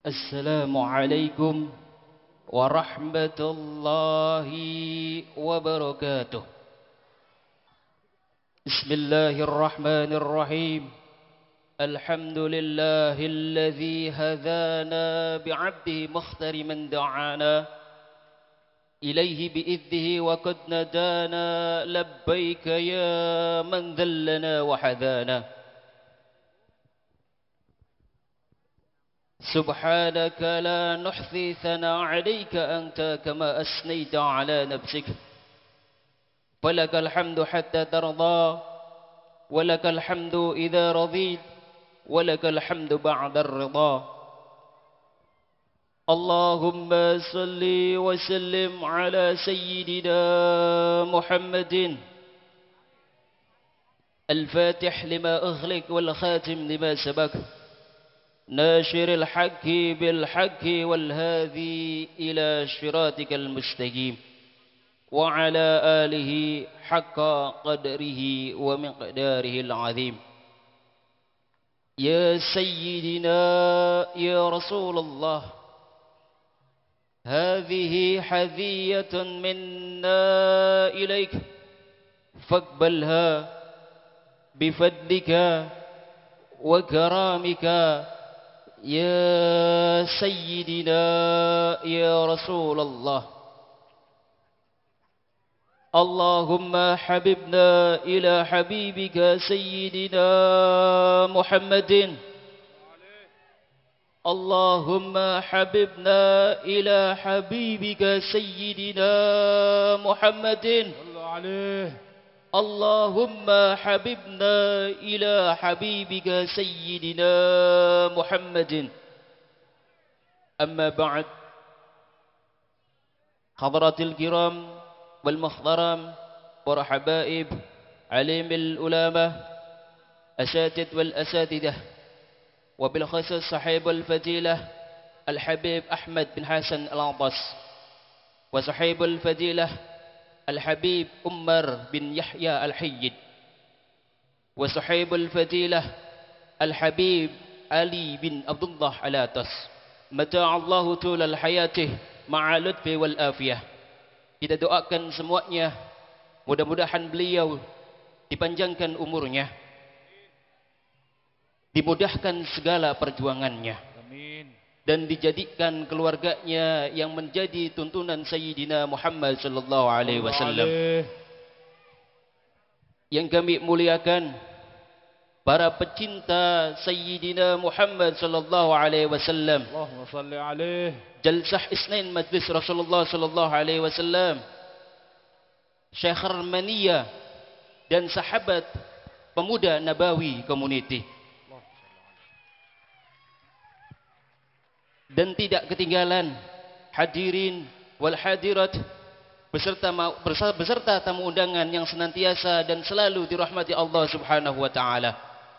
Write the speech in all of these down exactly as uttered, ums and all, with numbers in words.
السلام عليكم ورحمة الله وبركاته. بسم الله الرحمن الرحيم. الحمد لله الذي هدانا بعبده مختار من دعانا إليه بإذنه وقد ندانا لبيك يا من ذلنا وحذانا. سبحانك لا نحصي ثناء عليك أنت كما أثنيت على نفسك، فلك الحمد حتى ترضى، ولك الحمد إذا رضيت، ولك الحمد بعد الرضا. اللهم صل وسلم على سيدنا محمد الفاتح لما أغلق والخاتم لما سبق، ناشر الحق بالحق والهادي إلى صراطك المستقيم، وعلى آله حق قدره ومقداره العظيم. يا سيدنا يا رسول الله، هذه هدية منا إليك، فاقبلها بفضلك وكرامك يا سيدنا يا رسول الله. اللهم حببنا إلى حبيبك سيدنا محمد، اللهم حببنا إلى حبيبك سيدنا محمد، اللهم حببنا إلى حبيبك سيدنا محمد. أما بعد، حضرات الكرام والمحترم، para habaib, alim ulama, asatid wal asatidah, wabil khusus sahib al fadilah Al-Habib Ahmad bin Hasan Al-Abbas, wa sahib al fadilah Al-Habib Umar bin Yahya Al-Hayyid, wa sahib al fadilah Al-Habib Ali bin Abdullah Al-Atas, mata'allahu tulal hayatih ma'a lutfi wal afiyah. Kita doakan semuanya, mudah-mudahan beliau dipanjangkan umurnya, dimudahkan segala perjuangannya, amin, dan dijadikan keluarganya yang menjadi tuntunan Sayyidina Muhammad sallallahu alaihi wasallam. Yang kami muliakan, para pecinta Sayyidina Muhammad sallallahu alaihi wasallam, Allahumma salli alaihi, jalsah isnain majlis Rasulullah sallallahu alaihi wasallam, Syekh Armania dan sahabat pemuda Nabawi Community. Dan tidak ketinggalan hadirin wal hadirat beserta beserta tamu undangan yang senantiasa dan selalu dirahmati Allah Subhanahu wa taala.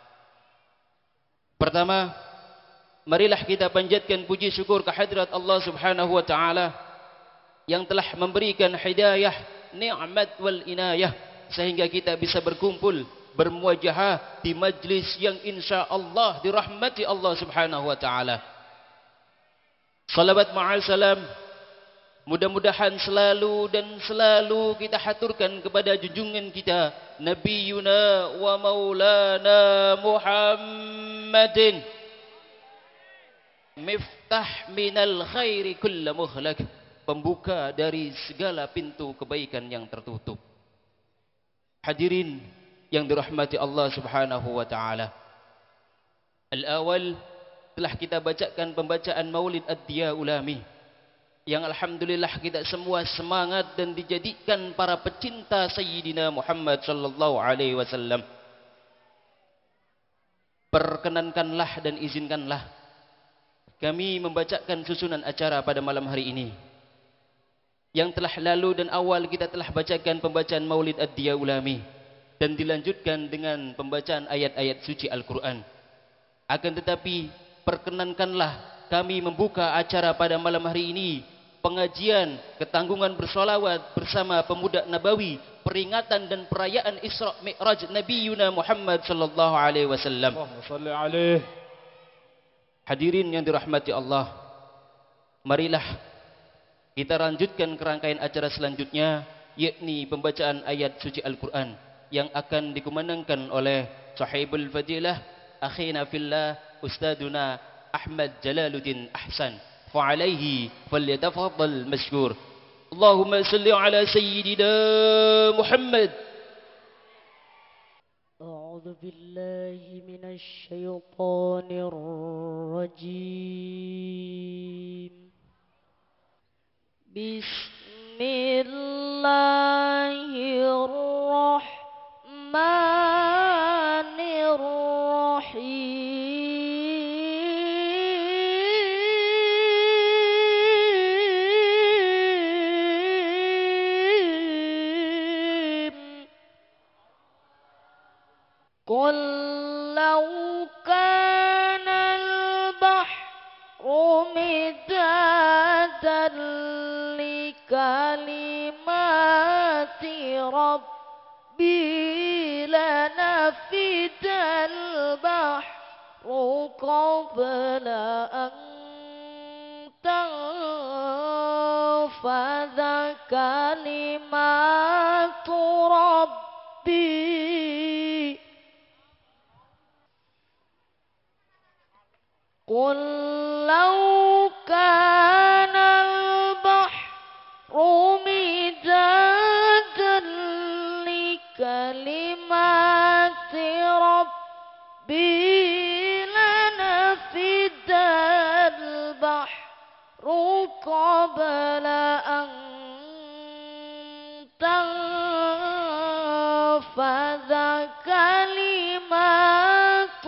Pertama, marilah kita panjatkan puji syukur kehadirat Allah Subhanahu wa taala yang telah memberikan hidayah, nikmat wal inayah sehingga kita bisa berkumpul bermuajahah di majlis yang insyaallah dirahmati Allah Subhanahu wa taala. Salawat ma'al salam mudah-mudahan selalu dan selalu kita haturkan kepada junjungan kita Nabiyuna wa Maulana Muhammadin, miftah minal khairi kulla muhlak, pembuka dari segala pintu kebaikan yang tertutup. Hadirin yang dirahmati Allah Subhanahu wa taala, al-awal telah kita bacakan pembacaan Maulid Ad-Diya Ulami yang alhamdulillah kita semua semangat dan dijadikan para pecinta Sayyidina Muhammad sallallahu alaihi wasallam. Perkenankanlah dan izinkanlah kami membacakan susunan acara pada malam hari ini. Yang telah lalu dan awal kita telah bacakan pembacaan Maulid Ad-Diya Ulami dan dilanjutkan dengan pembacaan ayat-ayat suci Al-Quran. Akan tetapi perkenankanlah kami membuka acara pada malam hari ini pengajian ketanggungan bersolawat bersama pemuda Nabawi, peringatan dan perayaan Isra Mi'raj Nabi Yuna Muhammad sallallahu alaihi wasallam. Allahumma salli alaihi. Hadirin yang dirahmati Allah, marilah kita lanjutkan kerangkaian acara selanjutnya, yakni pembacaan ayat suci Al-Quran yang akan dikumandangkan oleh Sahibul Fadilah Akhina Fillah Ustaduna Ahmad Jalaluddin Ahsan. Fa'alaihi falyatafaddal mashkur. Allahumma salli ala Sayyidina Muhammad. أعوذ بالله من الشيطان الرجيم بسم الله الرحمن الرحيم قل لو كان البحر مدادا لكلمات ربي لنفد البحر قبل أن تنفذ كلمات ربي قل لو كان البحر مدادا لكلمات ربي لنفد البحر قبل أن تنفذ كلمات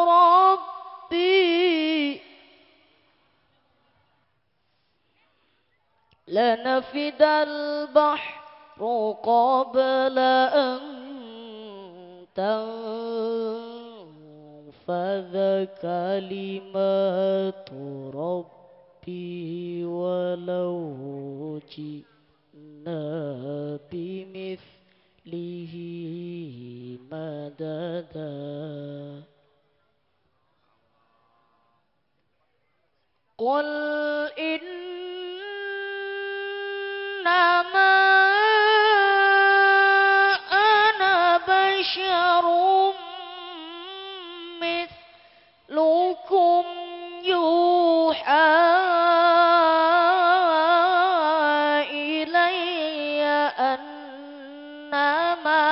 ربي لنفد البحر قبل أن تنفذ كلمات ربي ولو جئنا بمثله مددا قل إنما أنا بشر مثلكم يوحى إلي أنما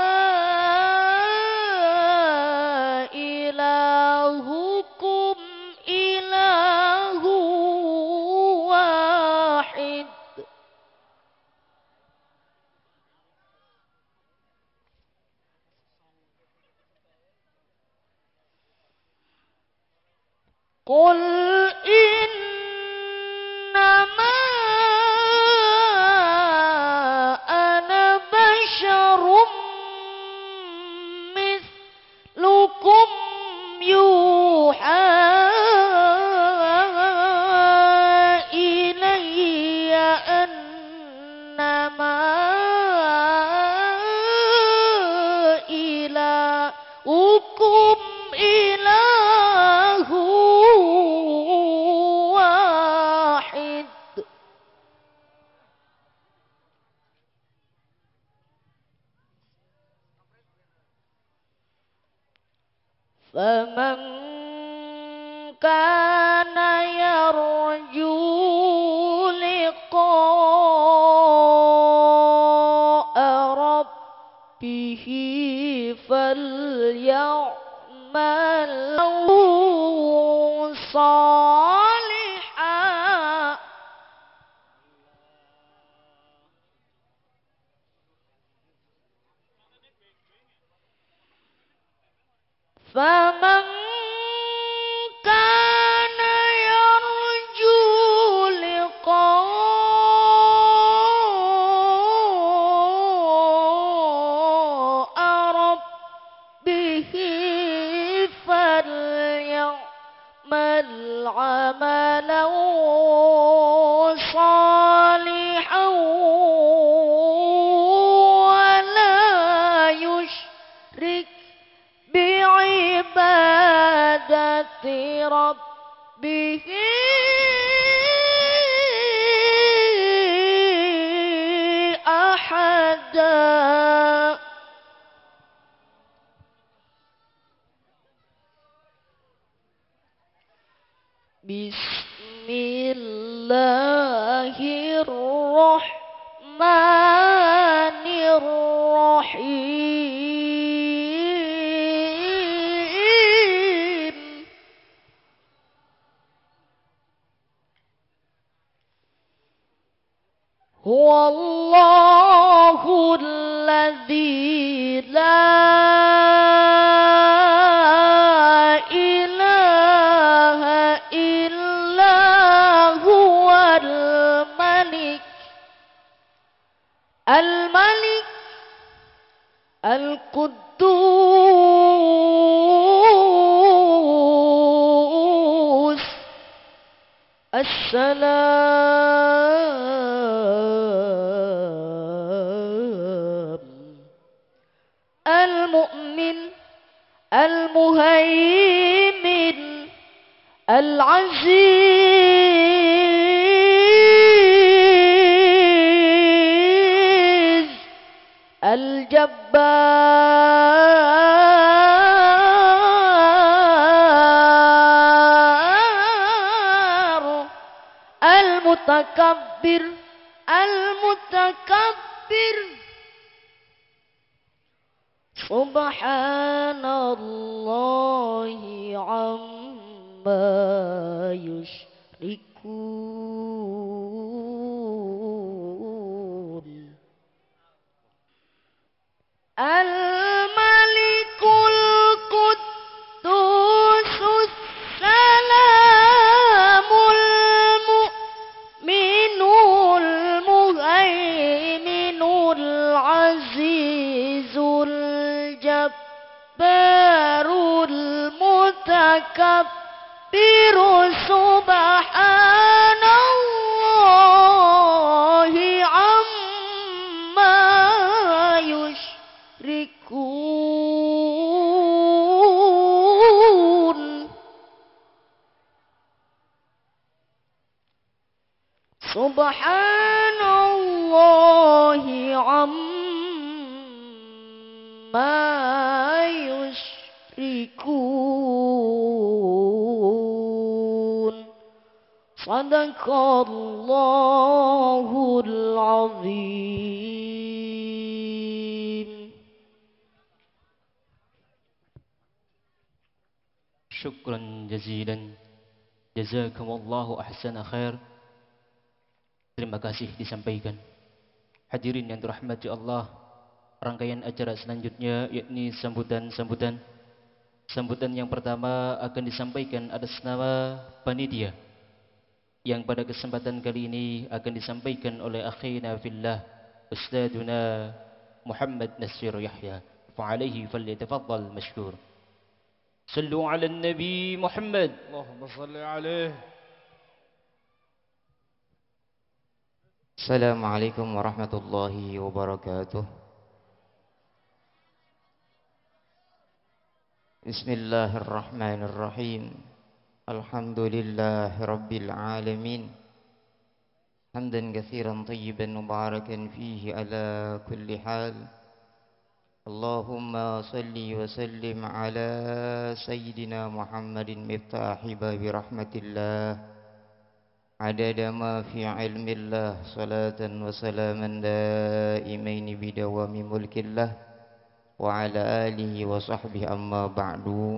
إلهكم إله واحد قل إنما أنا بشر مثلكم يوحى إلي أنما إلهكم إله واحد فمن كان يرجو لقاء ربه فليعمل صالحا فمن كان يرجو لقاء ربه فليعمل عملا صالحا ولا يشرك بعبادة ربه أبدا بسم الله الرحمن الرحيم هو الله الذي لا إله إلا هو الملك الملك القدوس السلام المؤمن المهيمن العزيز الجبار المتكبر المتكبر سبحان الله عما يشركون الملك القدوس السلام المؤمن المهيمن العزيز الجبار المتكبر سبحان الله عما يشركون سبحان الله عما يشركون صدق الله العظيم. Syukran jazilan. Jazakumullahu ahsana khair. Terima kasih disampaikan. Hadirin yang dirahmati Allah, rangkaian acara selanjutnya yakni sambutan-sambutan. Sambutan yang pertama akan disampaikan atas nama panitia, yang pada kesempatan kali ini akan disampaikan oleh akhina fillah Ustaduna Muhammad Nasir Yahya. Fa'alaihi falyatafaddal mashkur. Sallu ala Nabi Muhammad. Allahumma salli alaihi. Assalamualaikum warahmatullahi wabarakatuh. Bismillahirrahmanirrahim. Alhamdulillahi rabbil alamin. Hamdan katsiran tayyiban mubarakan fihi ala kulli hal. Allahumma salli wa sallim ala sayyidina Muhammadin miftahi babi rahmatillah. Adada ma fi ilmillah salatan wa salaman daimaini bidawami mulkillah wa ala alihi wa sahbihi amma ba'du.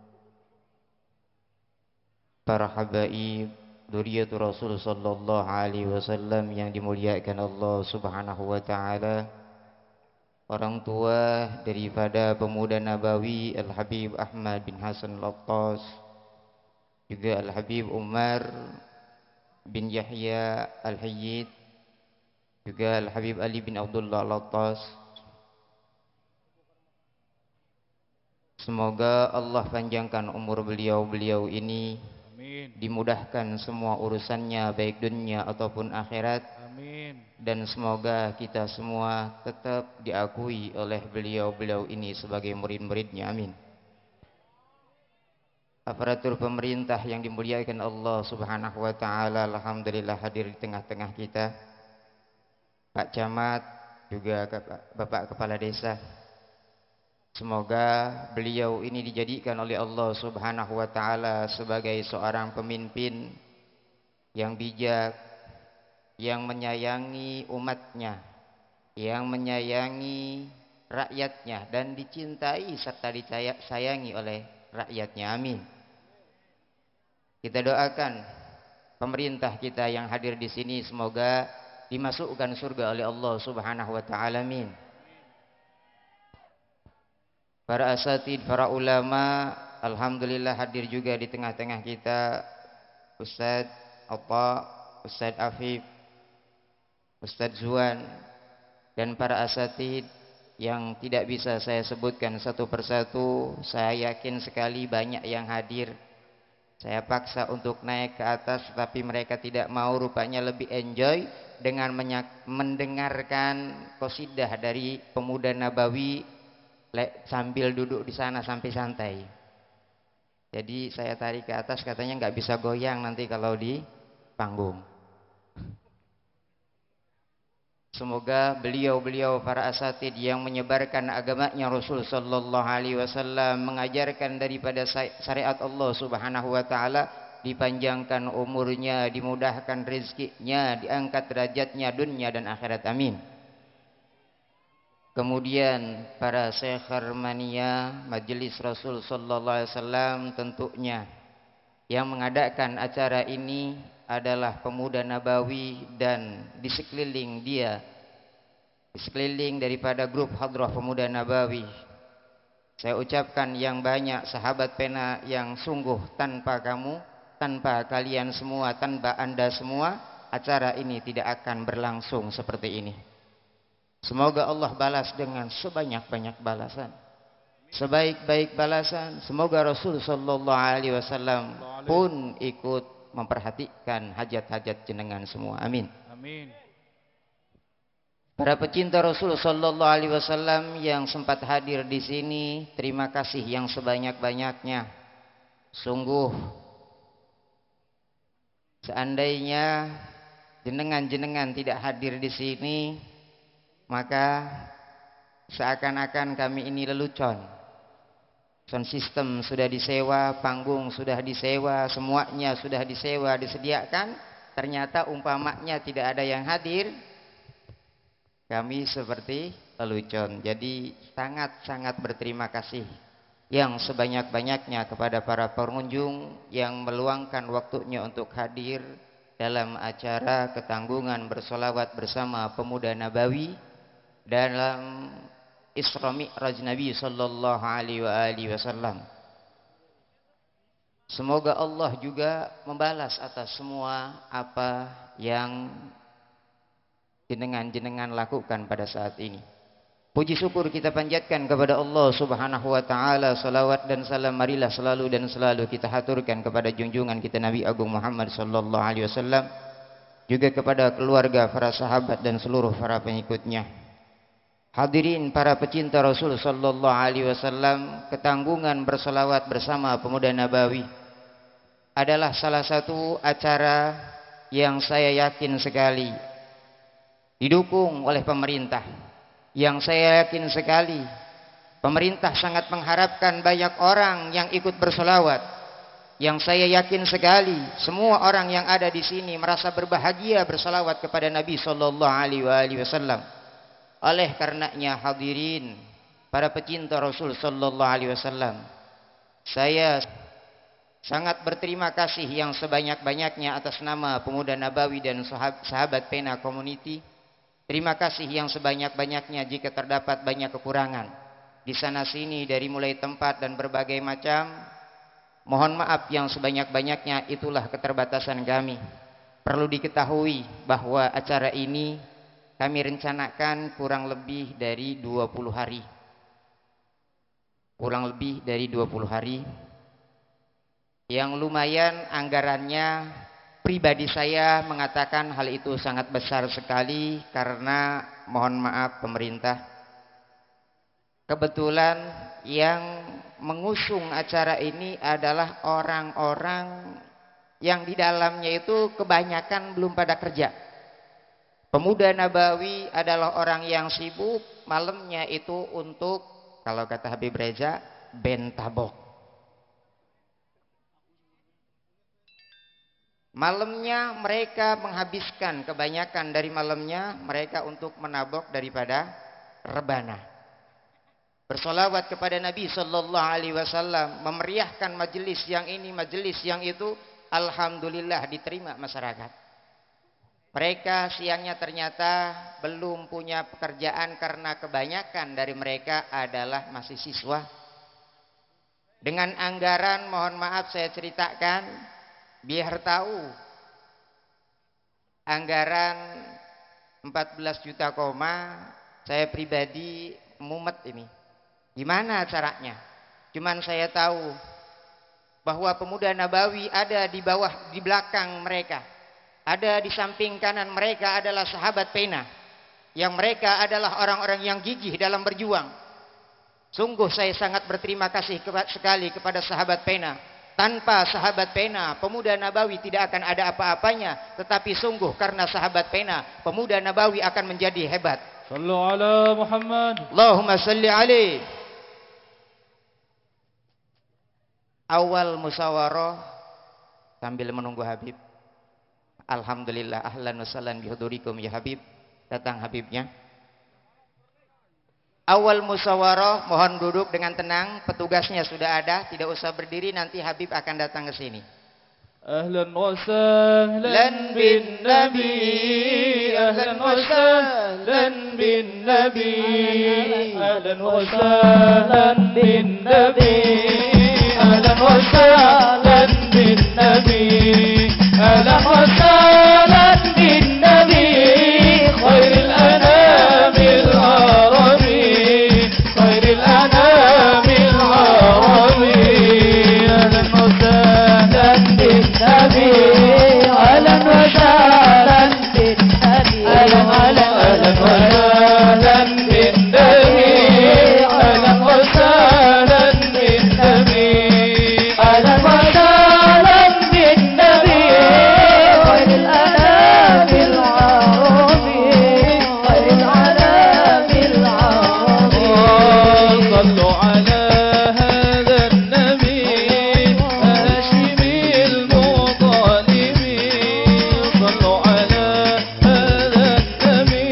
Para habaib dzurriyyatu Rasul sallallahu alaihi wasallam yang dimuliakan Allah Subhanahu wa taala, orang tua daripada pemuda nabawi Al-Habib Ahmad bin Hasan Al-Attas, juga Al-Habib Umar bin Yahya Al-Hayyid, juga Al-Habib Ali bin Abdullah Al-Attas. Semoga Allah panjangkan umur beliau-beliau ini. Amin. Dimudahkan semua urusannya baik dunia ataupun akhirat. Amin. Dan semoga kita semua tetap diakui oleh beliau-beliau ini sebagai murid-muridnya. Amin. Aparatur pemerintah yang dimuliakan Allah Subhanahu wa taala, alhamdulillah hadir di tengah-tengah kita. Pak Camat, juga Bapak Kepala Desa. Semoga beliau ini dijadikan oleh Allah Subhanahu wa taala sebagai seorang pemimpin yang bijak, yang menyayangi umatnya, yang menyayangi rakyatnya dan dicintai serta disayangi oleh rakyatnya. Amin. Kita doakan pemerintah kita yang hadir di sini semoga dimasukkan surga oleh Allah Subhanahu wa taala. Amin. Para asatid, para ulama, alhamdulillah hadir juga di tengah-tengah kita Ustadz Apa, Ustadz Afif, Ustadz Zuan, dan para asatid yang tidak bisa saya sebutkan satu persatu. Saya yakin sekali banyak yang hadir. Saya paksa untuk naik ke atas, tapi mereka tidak mau, rupanya lebih enjoy dengan mendengarkan qasidah dari pemuda Nabawi sambil duduk di sana sampai santai. Jadi saya tarik ke atas, katanya nggak bisa goyang nanti kalau di panggung. Semoga beliau-beliau para asatid yang menyebarkan agamanya Rasul sallallahu alaihi wasallam, mengajarkan daripada syariat Allah Subhanahu wa taala, dipanjangkan umurnya, dimudahkan rezekinya, diangkat derajatnya dunia dan akhirat. Amin. Kemudian para syekh harmania Majelis Rasul sallallahu alaihi wasallam, tentunya yang mengadakan acara ini adalah pemuda Nabawi, dan di sekeliling dia, di sekeliling daripada grup Hadrah Pemuda Nabawi, saya ucapkan yang banyak sahabat pena yang sungguh tanpa kamu, tanpa kalian semua, tanpa anda semua, acara ini tidak akan berlangsung seperti ini. Semoga Allah balas dengan sebanyak-banyak balasan, sebaik-baik balasan. Semoga Rasul sallallahu alaihi wasallam pun ikut memperhatikan hajat-hajat jenengan semua. Amin. Amin. Para pecinta Rasul sallallahu alaihi wasallam yang sempat hadir di sini, terima kasih yang sebanyak-banyaknya. Sungguh seandainya jenengan-jenengan tidak hadir di sini, maka seakan-akan kami ini lelucon. Sound system sudah disewa, panggung sudah disewa, semuanya sudah disewa, disediakan. Ternyata umpamanya tidak ada yang hadir, kami seperti lelucon. Jadi sangat-sangat berterima kasih yang sebanyak-banyaknya kepada para pengunjung yang meluangkan waktunya untuk hadir dalam acara ketanggungan bersolawat bersama pemuda Nabawi dalam Isra Mi'raj Nabi sallallahu alaihi wasallam. Semoga Allah juga membalas atas semua apa yang jenengan-jenengan lakukan pada saat ini. Puji syukur kita panjatkan kepada Allah Subhanahu wa taala. Salawat dan salam marilah selalu dan selalu kita haturkan kepada junjungan kita Nabi Agung Muhammad sallallahu alaihi wasallam, juga kepada keluarga, para sahabat dan seluruh para pengikutnya. Hadirin para pecinta Rasul sallallahu alaihi wasallam, ketanggungan berselawat bersama pemuda Nabawi adalah salah satu acara yang saya yakin sekali didukung oleh pemerintah. Yang saya yakin sekali pemerintah sangat mengharapkan banyak orang yang ikut berselawat. Yang saya yakin sekali semua orang yang ada di sini merasa berbahagia berselawat kepada Nabi sallallahu alaihi wasallam. Oleh karenanya hadirin para pecinta Rasul sallallahu alaihi wasallam, saya sangat berterima kasih yang sebanyak-banyaknya atas nama pemuda Nabawi dan sahabat pena community. Terima kasih yang sebanyak-banyaknya jika terdapat banyak kekurangan di sana sini dari mulai tempat dan berbagai macam. Mohon maaf yang sebanyak-banyaknya, itulah keterbatasan kami. Perlu diketahui bahwa acara ini kami rencanakan kurang lebih dari dua puluh hari. Kurang lebih dari dua puluh hari. Yang lumayan anggarannya, pribadi saya mengatakan hal itu sangat besar sekali karena mohon maaf pemerintah, kebetulan yang mengusung acara ini adalah orang-orang yang di dalamnya itu kebanyakan belum pada kerja. Pemuda Nabawi adalah orang yang sibuk malamnya itu untuk, kalau kata Habib Reza, bentabok. Malamnya mereka menghabiskan kebanyakan dari malamnya mereka untuk menabok daripada rebana. Bersolawat kepada Nabi Sallallahu Alaihi Wasallam, memeriahkan majelis yang ini, majelis yang itu. Alhamdulillah diterima masyarakat. Mereka siangnya ternyata belum punya pekerjaan karena kebanyakan dari mereka adalah masih siswa. Dengan anggaran, mohon maaf saya ceritakan biar tahu, anggaran empat belas juta koma, saya pribadi mumet ini. Gimana caranya? Cuman saya tahu bahwa pemuda Nabawi ada di bawah, di belakang mereka. Ada di samping kanan mereka adalah sahabat pena. Yang mereka adalah orang-orang yang gigih dalam berjuang. Sungguh saya sangat berterima kasih sekali kepada sahabat pena. Tanpa sahabat pena, pemuda Nabawi tidak akan ada apa-apanya. Tetapi sungguh karena sahabat pena, pemuda Nabawi akan menjadi hebat. Sallu ala Muhammad. Allahumma salli alaih. Awal musyawarah sambil menunggu Habib. Alhamdulillah, ahlan wa sahlan bihudurikum ya Habib. Datang Habibnya. Awal musyawarah, mohon duduk dengan tenang. Petugasnya sudah ada, tidak usah berdiri, nanti Habib akan datang ke sini. Ahlan wa sahlan bin Nabi. Ahlan wa sahlan bin Nabi. Ahlan wa sahlan bin Nabi. Ahlan wa sahlan bin Nabi. Ahlan wa sahlan bin Nabi. Khairil anamil arabi. Khairil anamil arabi. Ahlan wa sahlan bin Nabi. Ahlan wa sahlan bin Nabi. Ahlan ahlan wa sahlan bin Nabi. Ahlan wa sahlan bin Nabi. Ahlan wa sahlan bin Nabi. Khairil anamil arabi. Khairil anamil arabi. Sallu ala hadha an-nabi hashimil mutalibi. Sallu ala hadha an-nabi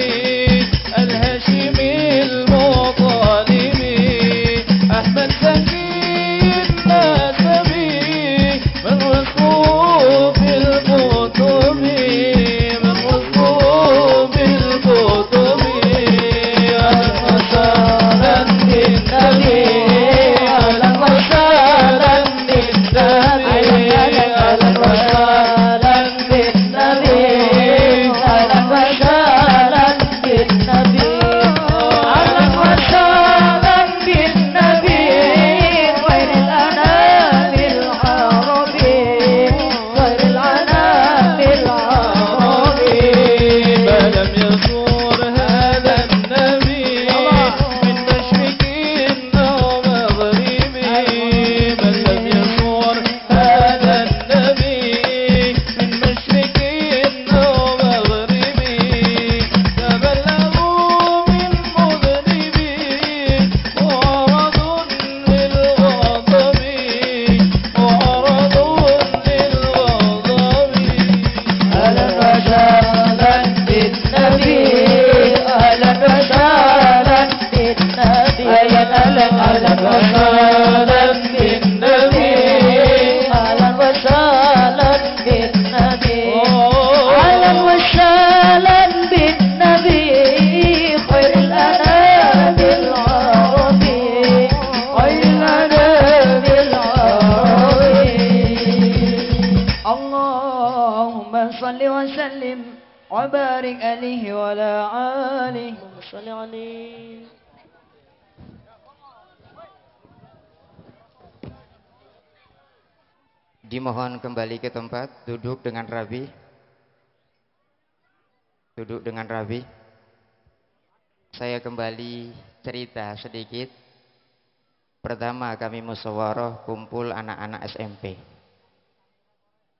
al-hashimil mutalibi. Ahmad Zakiyin nasabi من وصوف الكتب. من وصوف الكتب. أهلا وسهلا بالنبي. أهلا وسهلا بالنبي. أهلا وسهلا بالنبي. أهلا وسهلا بالنبي. أهلا وسهلا بالنبي. خير الأنام العربي. خير الأنام العربي. ما لم يزور هذا النبي من مشرق أو مغرب. من لم يزور هذا النبي من مشرق أو مغرب. تبلغوا من مذنبي معرض للغضب. معرض للغضب. أهلا وسهلا بالنبي. أهلا وسهلا بالنبي. أهلا أهلا وسهلا بالنبي. أهلا وسهلا بالنبي. أهلا وسهلا بالنبي. خير الأنام العربي. خير الأنام العربي. اللهم صل وسلم وبارك عليه وعلى آله. صل عليه. Dimohon kembali ke tempat, duduk dengan rapi. Duduk dengan rapi. Saya kembali cerita sedikit. Pertama kami musyawarah kumpul anak-anak S M P.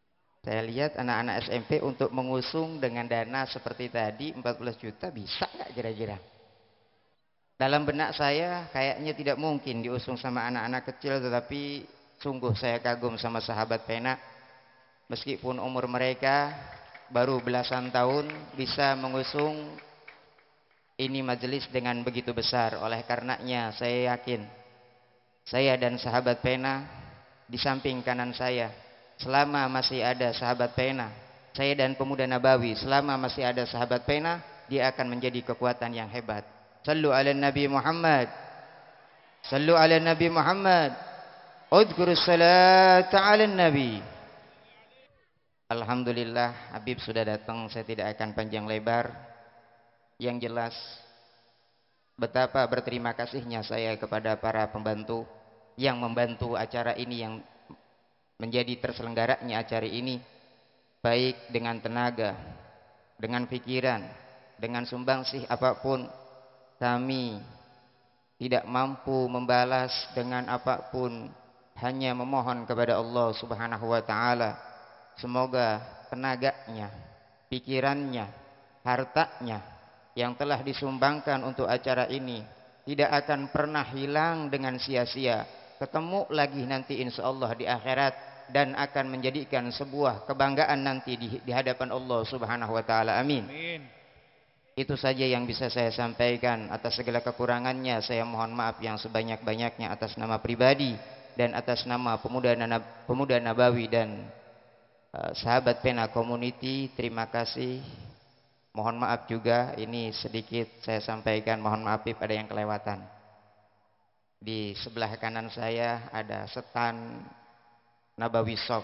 Saya lihat anak-anak S M P untuk mengusung dengan dana seperti tadi empat belas juta bisa nggak kira-kira? Dalam benak saya kayaknya tidak mungkin diusung sama anak-anak kecil, tetapi sungguh saya kagum sama sahabat pena. Meskipun umur mereka baru belasan tahun bisa mengusung ini majelis dengan begitu besar. Oleh karenanya saya yakin saya dan sahabat pena di samping kanan saya, selama masih ada sahabat pena, saya dan pemuda Nabawi, selama masih ada sahabat pena, dia akan menjadi kekuatan yang hebat. Sallu ala Nabi Muhammad. Sallu ala Nabi Muhammad. Udhkurus salata ala Nabi. Alhamdulillah Habib sudah datang, saya tidak akan panjang lebar. Yang jelas betapa berterima kasihnya saya kepada para pembantu yang membantu acara ini, yang menjadi terselenggaranya acara ini, baik dengan tenaga, dengan pikiran, dengan sumbangsih apapun. Kami tidak mampu membalas dengan apapun, hanya memohon kepada Allah Subhanahu wa taala semoga tenaganya, pikirannya, hartanya yang telah disumbangkan untuk acara ini tidak akan pernah hilang dengan sia-sia. Ketemu lagi nanti insyaallah di akhirat dan akan menjadikan sebuah kebanggaan nanti di, di hadapan Allah Subhanahu wa taala. Amin. Amin. Itu saja yang bisa saya sampaikan. Atas segala kekurangannya saya mohon maaf yang sebanyak-banyaknya atas nama pribadi dan atas nama pemuda pemuda Nabawi dan uh, sahabat pena community. Terima kasih. Mohon maaf juga ini sedikit saya sampaikan, mohon maaf if ada yang kelewatan. Di sebelah kanan saya ada setan Nabawi Shop.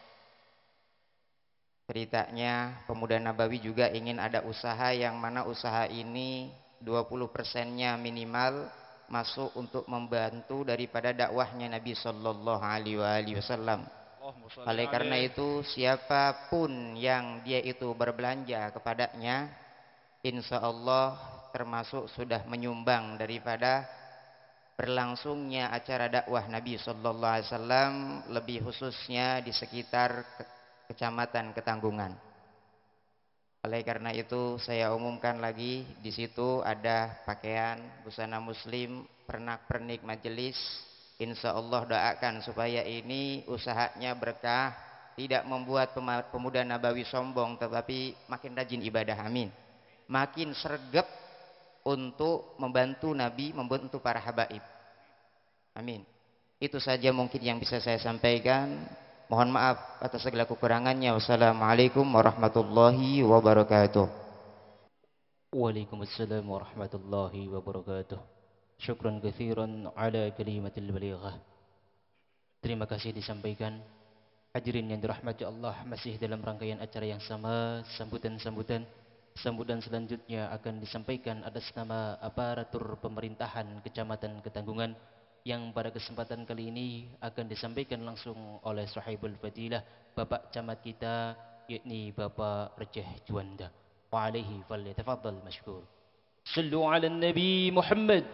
Ceritanya pemuda Nabawi juga ingin ada usaha yang mana usaha ini dua puluh persennya minimal masuk untuk membantu daripada dakwahnya Nabi Sallallahu Alaihi Wasallam. Oleh karena itu siapapun yang dia itu berbelanja kepadanya, insya Allah termasuk sudah menyumbang daripada berlangsungnya acara dakwah Nabi Sallallahu Alaihi Wasallam, lebih khususnya di sekitar Kecamatan Ketanggungan. Oleh karena itu saya umumkan lagi, di situ ada pakaian busana muslim, pernak-pernik majelis. Insya Allah doakan supaya ini usahanya berkah, tidak membuat pemuda Nabawi sombong, tetapi makin rajin ibadah. Amin. Makin sregep untuk membantu Nabi, membantu para habaib. Amin. Itu saja mungkin yang bisa saya sampaikan. Mohon maaf atas segala kekurangannya. Wassalamualaikum warahmatullahi wabarakatuh. Waalaikumsalam warahmatullahi wabarakatuh. Syukran katsiran ala kalimatil balighah. Terima kasih disampaikan. Hadirin yang dirahmati Allah, masih dalam rangkaian acara yang sama, sambutan-sambutan. Sambutan selanjutnya akan disampaikan atas nama aparatur pemerintahan Kecamatan Ketanggungan, yang pada kesempatan kali ini akan disampaikan langsung oleh sahibul fadilah Bapak Camat kita, yakni Bapak Receh Juanda. Wa alaihi falyatafaddal mashkur. Sallu ala Nabi Muhammad.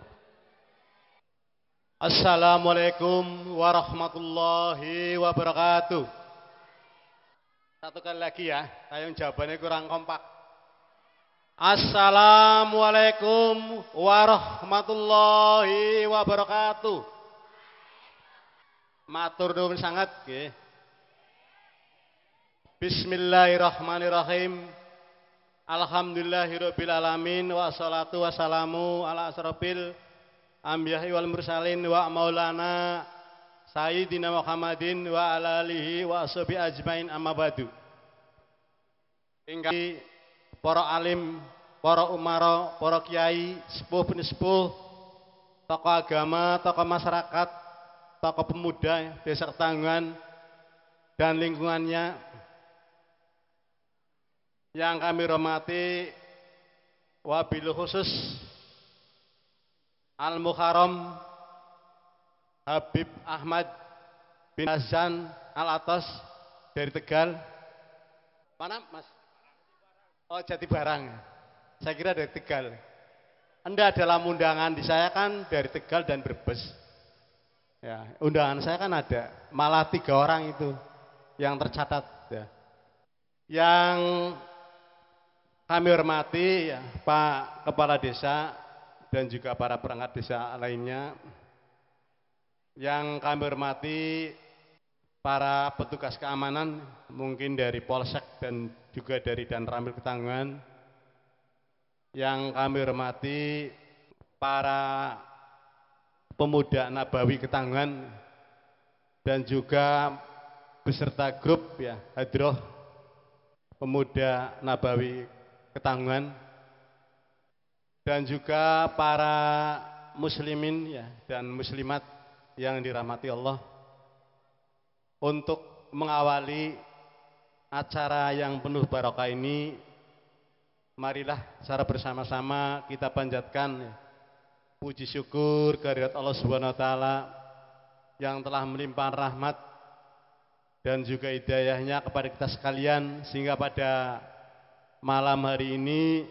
Assalamualaikum warahmatullahi wabarakatuh. Satu kali lagi ya, saya jawabannya kurang kompak. Assalamualaikum warahmatullahi wabarakatuh. Matur nuwun sangat nggih. Bismillahirrahmanirrahim. Alhamdulillahirabbil alamin wassalatu wassalamu ala asrofil anbiya'i wal mursalin wa maulana sayyidina Muhammadin wa ala alihi wa ashabi ajmain amma ba'du. Ingkang para alim, para umara, para kiai, sepuh pesepuh, tokoh agama, tokoh masyarakat, tokoh pemuda Desa Ketanggungan dan lingkungannya yang kami hormati, wabil khusus Al-Muharram Habib Ahmad bin Hasan Al-Atas dari Tegal. Mana Mas? Oh, Jatibarang. Saya kira dari Tegal. Anda dalam undangan di saya kan dari Tegal dan Brebes. Ya, undangan saya kan ada, malah tiga orang itu yang tercatat. Ya. Yang kami hormati ya, Pak Kepala Desa dan juga para perangkat desa lainnya. Yang kami hormati para petugas keamanan, mungkin dari Polsek dan juga dari Danramil Ketanggungan. Yang kami hormati para pemuda Nabawi Ketanggungan dan juga beserta grup ya Hadroh Pemuda Nabawi Ketanggungan dan juga para muslimin ya dan muslimat yang dirahmati Allah. Untuk mengawali acara yang penuh barokah ini, marilah secara bersama-sama kita panjatkan ya, puji syukur kehadirat Allah Subhanahu wa taala yang telah melimpahkan rahmat dan juga hidayahnya kepada kita sekalian, sehingga pada malam hari ini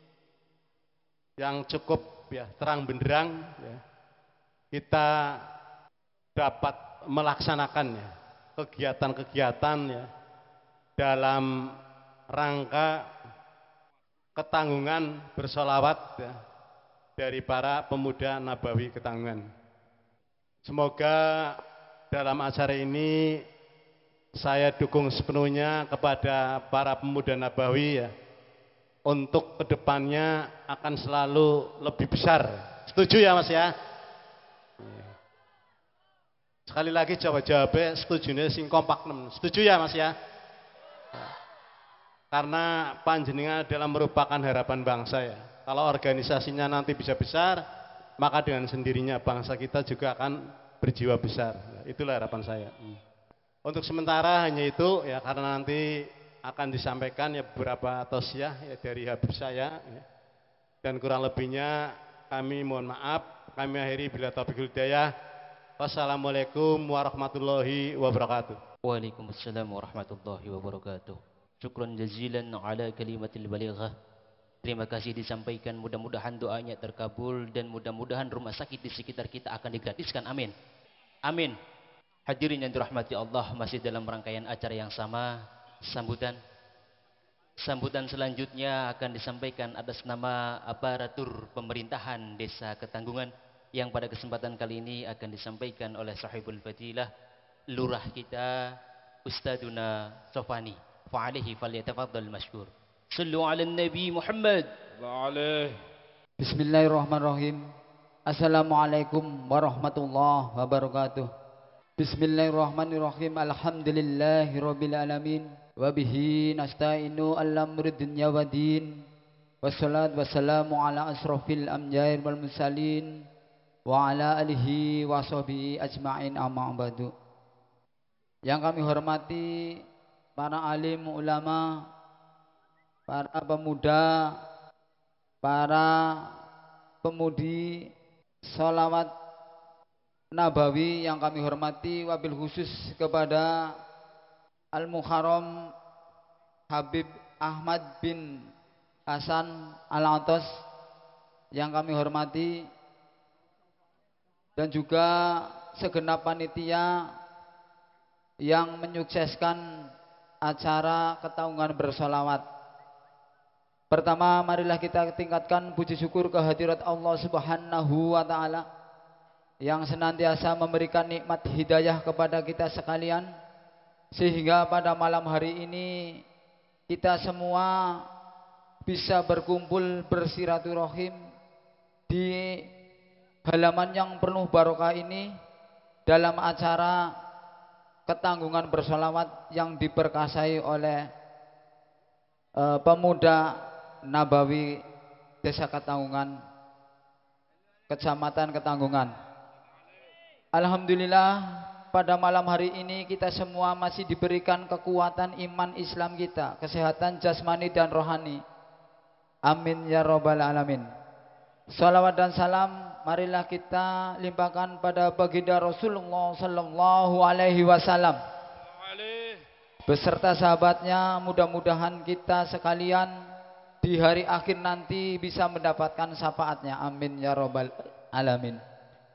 yang cukup ya terang benderang ya, kita dapat melaksanakan ya, kegiatan-kegiatan ya, dalam rangka ketanggungan bersolawat ya, dari para pemuda Nabawi Ketanggungan. Semoga dalam acara ini saya dukung sepenuhnya kepada para pemuda Nabawi ya, untuk kedepannya akan selalu lebih besar. Setuju ya Mas ya? Sekali lagi jawab-jawabnya setujunya sing kompak nem. Setuju ya Mas ya? Karena panjenengan adalah merupakan harapan bangsa ya. Kalau organisasinya nanti bisa besar, maka dengan sendirinya bangsa kita juga akan berjiwa besar. Itulah harapan saya. Untuk sementara hanya itu ya, karena nanti akan disampaikan ya beberapa tausiah ya dari Habib saya ya. Dan kurang lebihnya kami mohon maaf, kami akhiri bila taufiq hidayah. Wassalamualaikum warahmatullahi wabarakatuh. Waalaikumsalam warahmatullahi wabarakatuh. Syukran jazilan ala kalimatil balighah. Terima kasih disampaikan, mudah-mudahan doanya terkabul dan mudah-mudahan rumah sakit di sekitar kita akan digratiskan. Amin. Amin. Hadirin yang dirahmati Allah, masih dalam rangkaian acara yang sama, sambutan. Sambutan selanjutnya akan disampaikan atas nama aparatur pemerintahan Desa Ketanggungan yang pada kesempatan kali ini akan disampaikan oleh sahibul fadilah lurah kita Ustaduna Sofani. Fa'alaihi falyatafaddal mashkur. Sallu ala Nabi Muhammad wa alaihi. Bismillahirrahmanirrahim. Assalamualaikum warahmatullahi wabarakatuh. Bismillahirrahmanirrahim. Alhamdulillahirabbil alamin. Wa bihi nasta'inu ala amri dunya waddin. Wassalatu wassalamu ala asrofil anbiya'i wal mursalin wa ala alihi wa sahbihi ajma'in, amma ba'du. Yang kami hormati para alim ulama, para pemuda, para pemudi sholawat Nabawi yang kami hormati, wabil khusus kepada Al-Muharram Habib Ahmad bin Hasan Al-Atas yang kami hormati, dan juga segenap panitia yang menyukseskan acara ketanggungan bersolawat. Pertama, marilah kita tingkatkan puji syukur kehadirat Allah Subhanahu wa taala yang senantiasa memberikan nikmat hidayah kepada kita sekalian, sehingga pada malam hari ini kita semua bisa berkumpul bersiraturahim di halaman yang penuh barokah ini dalam acara ketanggungan bersolawat yang diperkasai oleh uh, pemuda Nabawi Desa Ketanggungan, Kecamatan Ketanggungan. Alhamdulillah, pada malam hari ini kita semua masih diberikan kekuatan iman Islam kita, kesehatan jasmani dan rohani. Amin ya rabbal alamin. Salawat dan salam marilah kita limpahkan pada baginda Rasulullah sallallahu alaihi wasallam beserta sahabatnya. Mudah-mudahan kita sekalian di hari akhir nanti bisa mendapatkan syafaatnya. Amin ya rabbal alamin.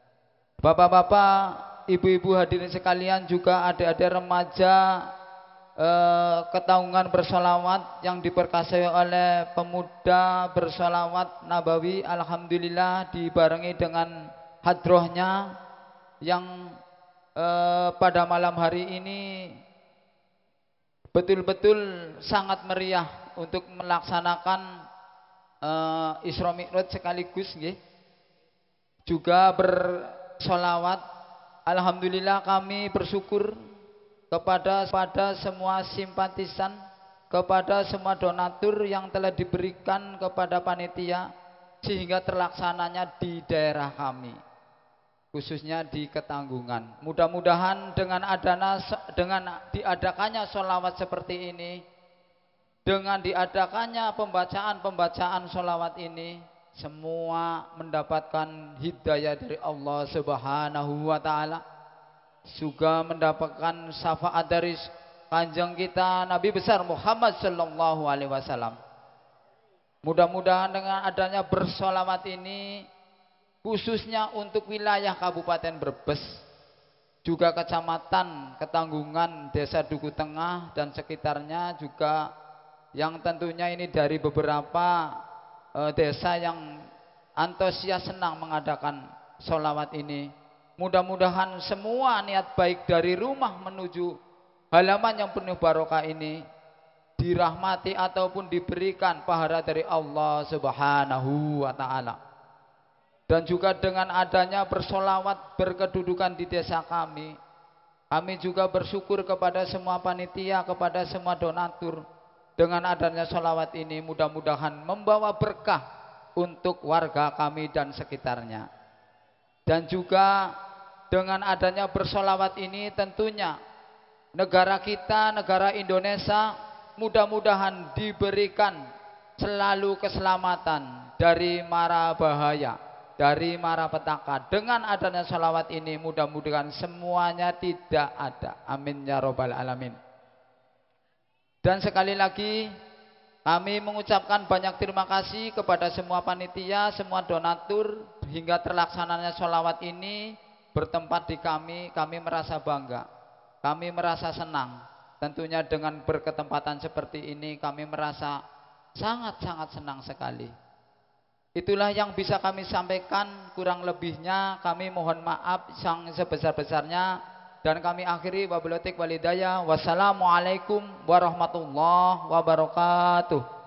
Bapak-bapak, ibu-ibu hadirin sekalian, juga adik-adik remaja eh, ketanggungan bersolawat yang diperkasai oleh pemuda bersolawat nabawi. Alhamdulillah dibarengi dengan hadrohnya yang eh, pada malam hari ini betul-betul sangat meriah untuk melaksanakan eh, Isra Mi'raj sekaligus nggih, juga bersolawat. Alhamdulillah kami bersyukur kepada pada semua simpatisan, kepada semua donatur yang telah diberikan kepada panitia sehingga terlaksananya di daerah kami, khususnya di Ketanggungan. Mudah-mudahan dengan adanya dengan diadakannya sholawat seperti ini, dengan diadakannya pembacaan-pembacaan sholawat ini, semua mendapatkan hidayah dari Allah Subhanahu wa taala, juga mendapatkan syafaat dari kanjeng kita Nabi besar Muhammad sallallahu alaihi wasallam. Mudah-mudahan dengan adanya bersolawat ini, khususnya untuk wilayah Kabupaten Brebes, juga Kecamatan Ketanggungan, Desa Duku Tengah dan sekitarnya, juga yang tentunya ini dari beberapa e, desa yang antusias senang mengadakan solawat ini. Mudah-mudahan semua niat baik dari rumah menuju halaman yang penuh barokah ini dirahmati ataupun diberikan pahala dari Allah Subhanahu wa taala. Dan juga dengan adanya bersolawat berkedudukan di desa kami, kami juga bersyukur kepada semua panitia, kepada semua donatur. Dengan adanya solawat ini mudah-mudahan membawa berkah untuk warga kami dan sekitarnya. Dan juga dengan adanya bersolawat ini tentunya negara kita, negara Indonesia, mudah-mudahan diberikan selalu keselamatan dari mara bahaya, dari mara petaka. Dengan adanya solawat ini mudah-mudahan semuanya tidak ada. Amin ya robbal alamin. Dan sekali lagi kami mengucapkan banyak terima kasih kepada semua panitia, semua donatur, hingga terlaksananya solawat ini bertempat di kami. Kami merasa bangga, kami merasa senang. Tentunya dengan berketempatan seperti ini kami merasa sangat-sangat senang sekali. Itulah yang bisa kami sampaikan, kurang lebihnya kami mohon maaf yang sebesar-besarnya, dan kami akhiri wabillahi taufiq wal hidayah. Wassalamualaikum warahmatullahi wabarakatuh.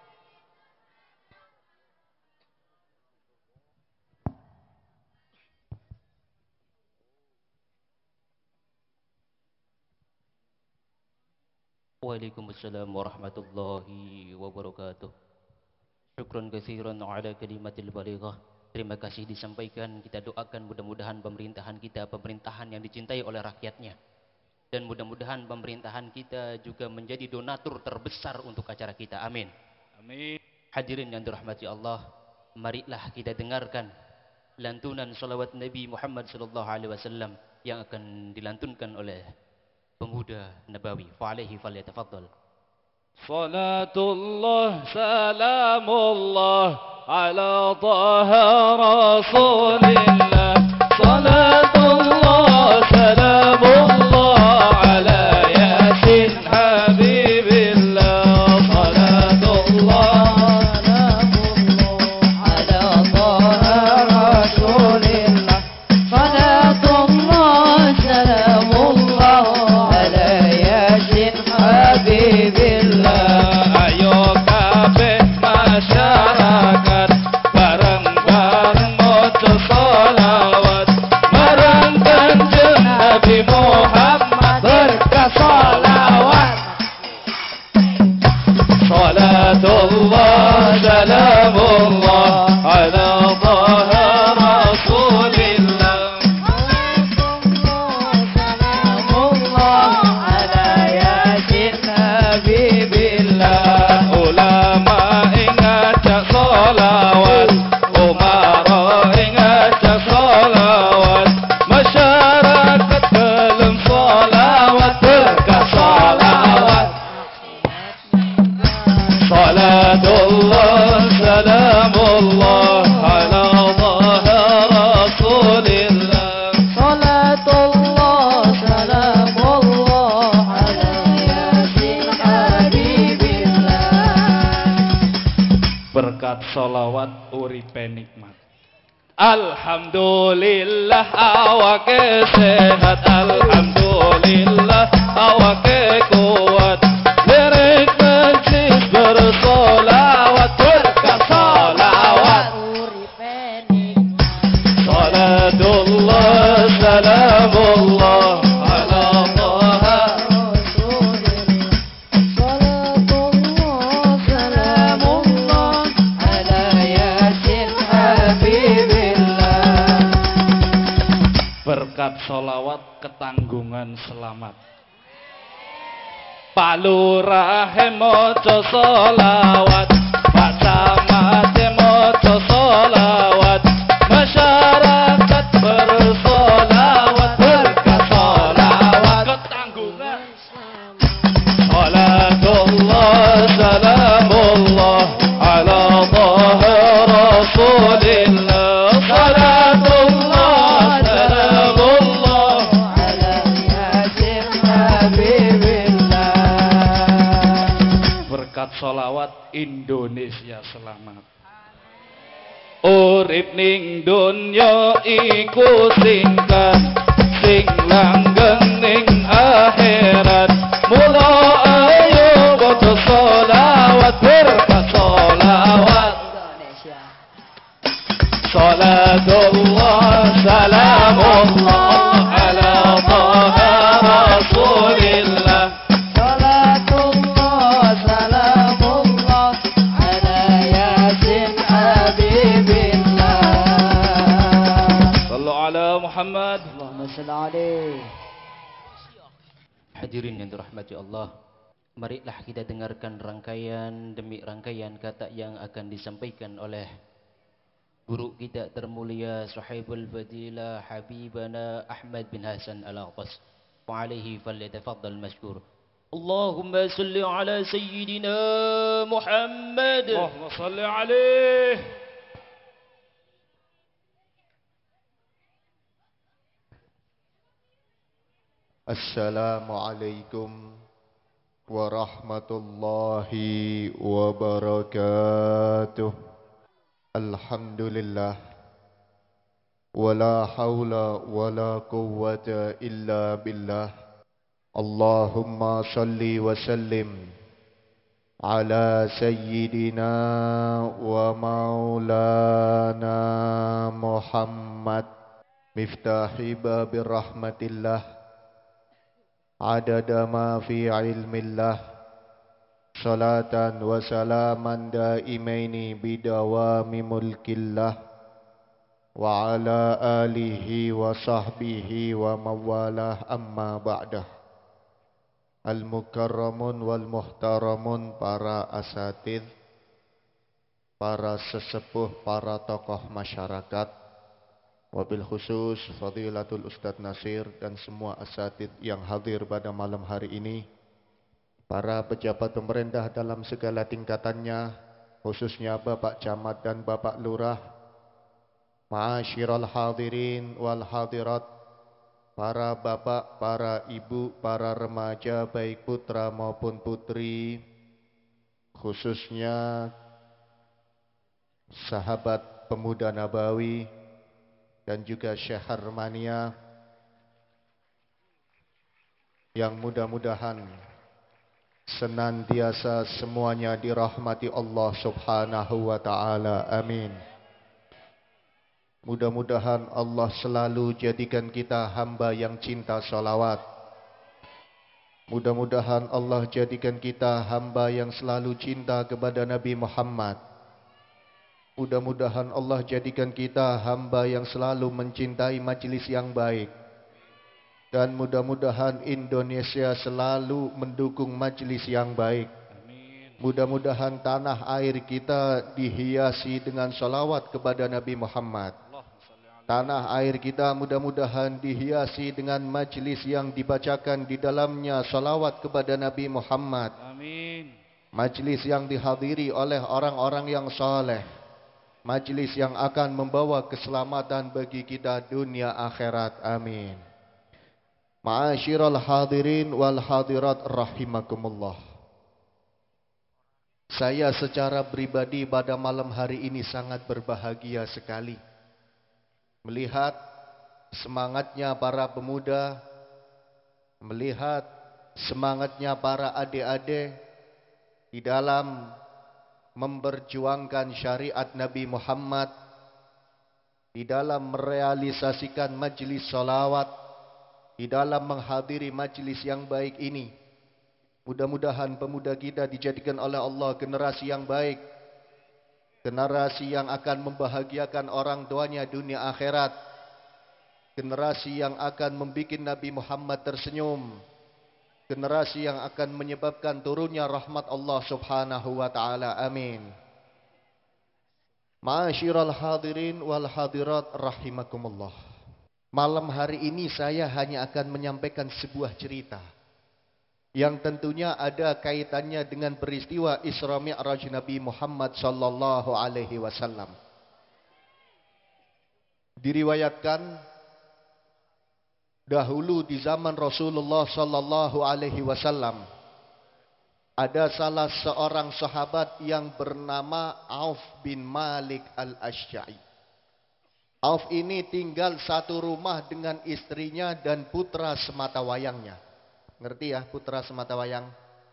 Waalaikumsalam warahmatullahi wabarakatuh. Syukran katsiran ala kalimatil balighah. Terima kasih disampaikan. Kita doakan mudah-mudahan pemerintahan kita pemerintahan yang dicintai oleh rakyatnya, dan mudah-mudahan pemerintahan kita juga menjadi donatur terbesar untuk acara kita. Amin. Amin. Hadirin yang dirahmati Allah, marilah kita dengarkan lantunan salawat Nabi Muhammad sallallahu alaihi wasallam yang akan dilantunkan oleh pemuda Nabawi. Fa'alaihi falyatafaddal. Salatullah salamullah ala taha rasulillah. Salatullah salamullah ala yasin habibillah. Salatullah salamullah ala taha rasulillah. Salatullah salamullah ala yasin habibillah. Ayo kabeh masyarakat bareng-bareng maca sholawat marang kanjeng Nabi Muhammad berkah sholawat. Salatullah salamullah ala taha rasulillah. Salamullah ala yasin habibillah. Ulama ingat sholawat, umara ingat sholawat, masyarakat dalam sholawat berkah sholawat. Salatullah salamullah ala taha rasulillah. Salatullah salamullah ala berkat sholawat uripe nikmat. Alhamdulillah awake sehat, alhamdulillah awake kuat. Derek majlis bersolawat berkat solawat uripe nikmat. salatullah salamullah ala Taha Rasulillah. Salatullah salamullah ala Yasin Habibillah. berkat sholawat ketanggungan selamat. Pak Lurahe moco sholawat, Pak Camate moco sholawat, masyarakat bersolawat berkat sholawat ketanggungan. Salatullah salamullah ala Taha Rasulillah. Salatullah salamullah Ala Yasin Habibillah. berkat sholawat Indonesia selamat. Urip ning donya iku singkat, sing langgeng ning akhirat. Mula ayo waca sholawat berkat sholawat. Indonesia. Salatullah salamullah ala Taha Rasulillah. Salatullah salamullah ala Yasin Habibillah. Sallu ala Muhammad. Allahumma shalli alaihi. Hadirin yang dirahmati Allah, marilah kita dengarkan rangkaian demi rangkaian kata yang akan disampaikan oleh guru kita termulia Sahibul Fadilah Habibana Ahmad bin Hasan Al-Aqtas. Wa alaihi falyatafaddal mashkur. Allahumma salli ala sayyidina Muhammad. Allahumma salli alaihi. Assalamualaikum warahmatullahi wabarakatuh. Alhamdulillah, wala hawla wala quwwata illa billah. Allahumma salli wa sallim ala sayyidina wa maulana Muhammad miftahi babir rahmatillah adada ma fi ilmillah, salatan wa salaman daimaini bidawami mulkillah, wa ala alihi wa sahbihi wa mawalah, amma ba'dah. Al-mukarramun wal muhtaramun, para asatidz, para sesepuh, para tokoh masyarakat, wabil khusus Fadilatul Ustadz Nasir dan semua asatidz yang hadir pada malam hari ini, para pejabat pemerintah dalam segala tingkatannya, khususnya Bapak Camat dan Bapak Lurah, ma'asyiral hadirin wal hadirat, para bapak, para ibu, para remaja baik putra maupun putri, khususnya sahabat pemuda Nabawi dan juga Syekh Harmania, yang mudah-mudahan senantiasa semuanya dirahmati Allah Subhanahu wa taala. Amin. Mudah-mudahan Allah selalu jadikan kita hamba yang cinta salawat. Mudah-mudahan Allah jadikan kita hamba yang selalu cinta kepada Nabi Muhammad. Mudah-mudahan Allah jadikan kita hamba yang selalu mencintai majlis yang baik. Dan mudah-mudahan Indonesia selalu mendukung majlis yang baik. Mudah-mudahan tanah air kita dihiasi dengan salawat kepada Nabi Muhammad. Tanah air kita mudah-mudahan dihiasi dengan majlis yang dibacakan di dalamnya salawat kepada Nabi Muhammad. Amin. Majlis yang dihadiri oleh orang-orang yang saleh. Majlis yang akan membawa keselamatan bagi kita dunia akhirat. Amin. Ma'asyiral hadirin wal hadirat rahimakumullah. Saya secara pribadi pada malam hari ini sangat berbahagia sekali melihat semangatnya para pemuda, melihat semangatnya para adik-adik di dalam memperjuangkan syariat Nabi Muhammad, di dalam merealisasikan majlis salawat, di dalam menghadiri majlis yang baik ini. Mudah-mudahan pemuda kita dijadikan oleh Allah generasi yang baik, generasi yang akan membahagiakan orang tuanya dunia akhirat, generasi yang akan membuat Nabi Muhammad tersenyum, generasi yang akan menyebabkan turunnya rahmat Allah Subhanahu wa taala. Amin. Ma'asyiral hadirin wal hadirat rahimakumullah. Malam hari ini saya hanya akan menyampaikan sebuah cerita yang tentunya ada kaitannya dengan peristiwa Isra Mi'raj Nabi Muhammad sallallahu alaihi wasallam. Diriwayatkan dahulu di zaman Rasulullah sallallahu alaihi wasallam ada salah seorang sahabat yang bernama Auf bin Malik al-Asy'a'i. Auf ini tinggal satu rumah dengan istrinya dan putra sematawayangnya. Ngerti ya putra sematawayang?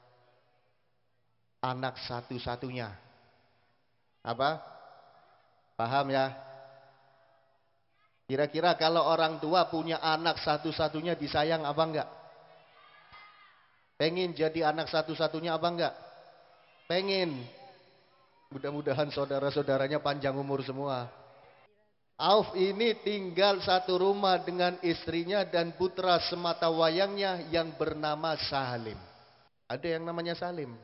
Anak satu-satunya. Apa? Paham ya? Kira-kira kalau orang tua punya anak satu-satunya disayang apa enggak? Pengen jadi anak satu-satunya apa enggak? Pengen. Mudah-mudahan saudara-saudaranya panjang umur semua. Auf ini tinggal satu rumah dengan istrinya dan putra sematawayangnya yang bernama Salim. Ada yang namanya Salim?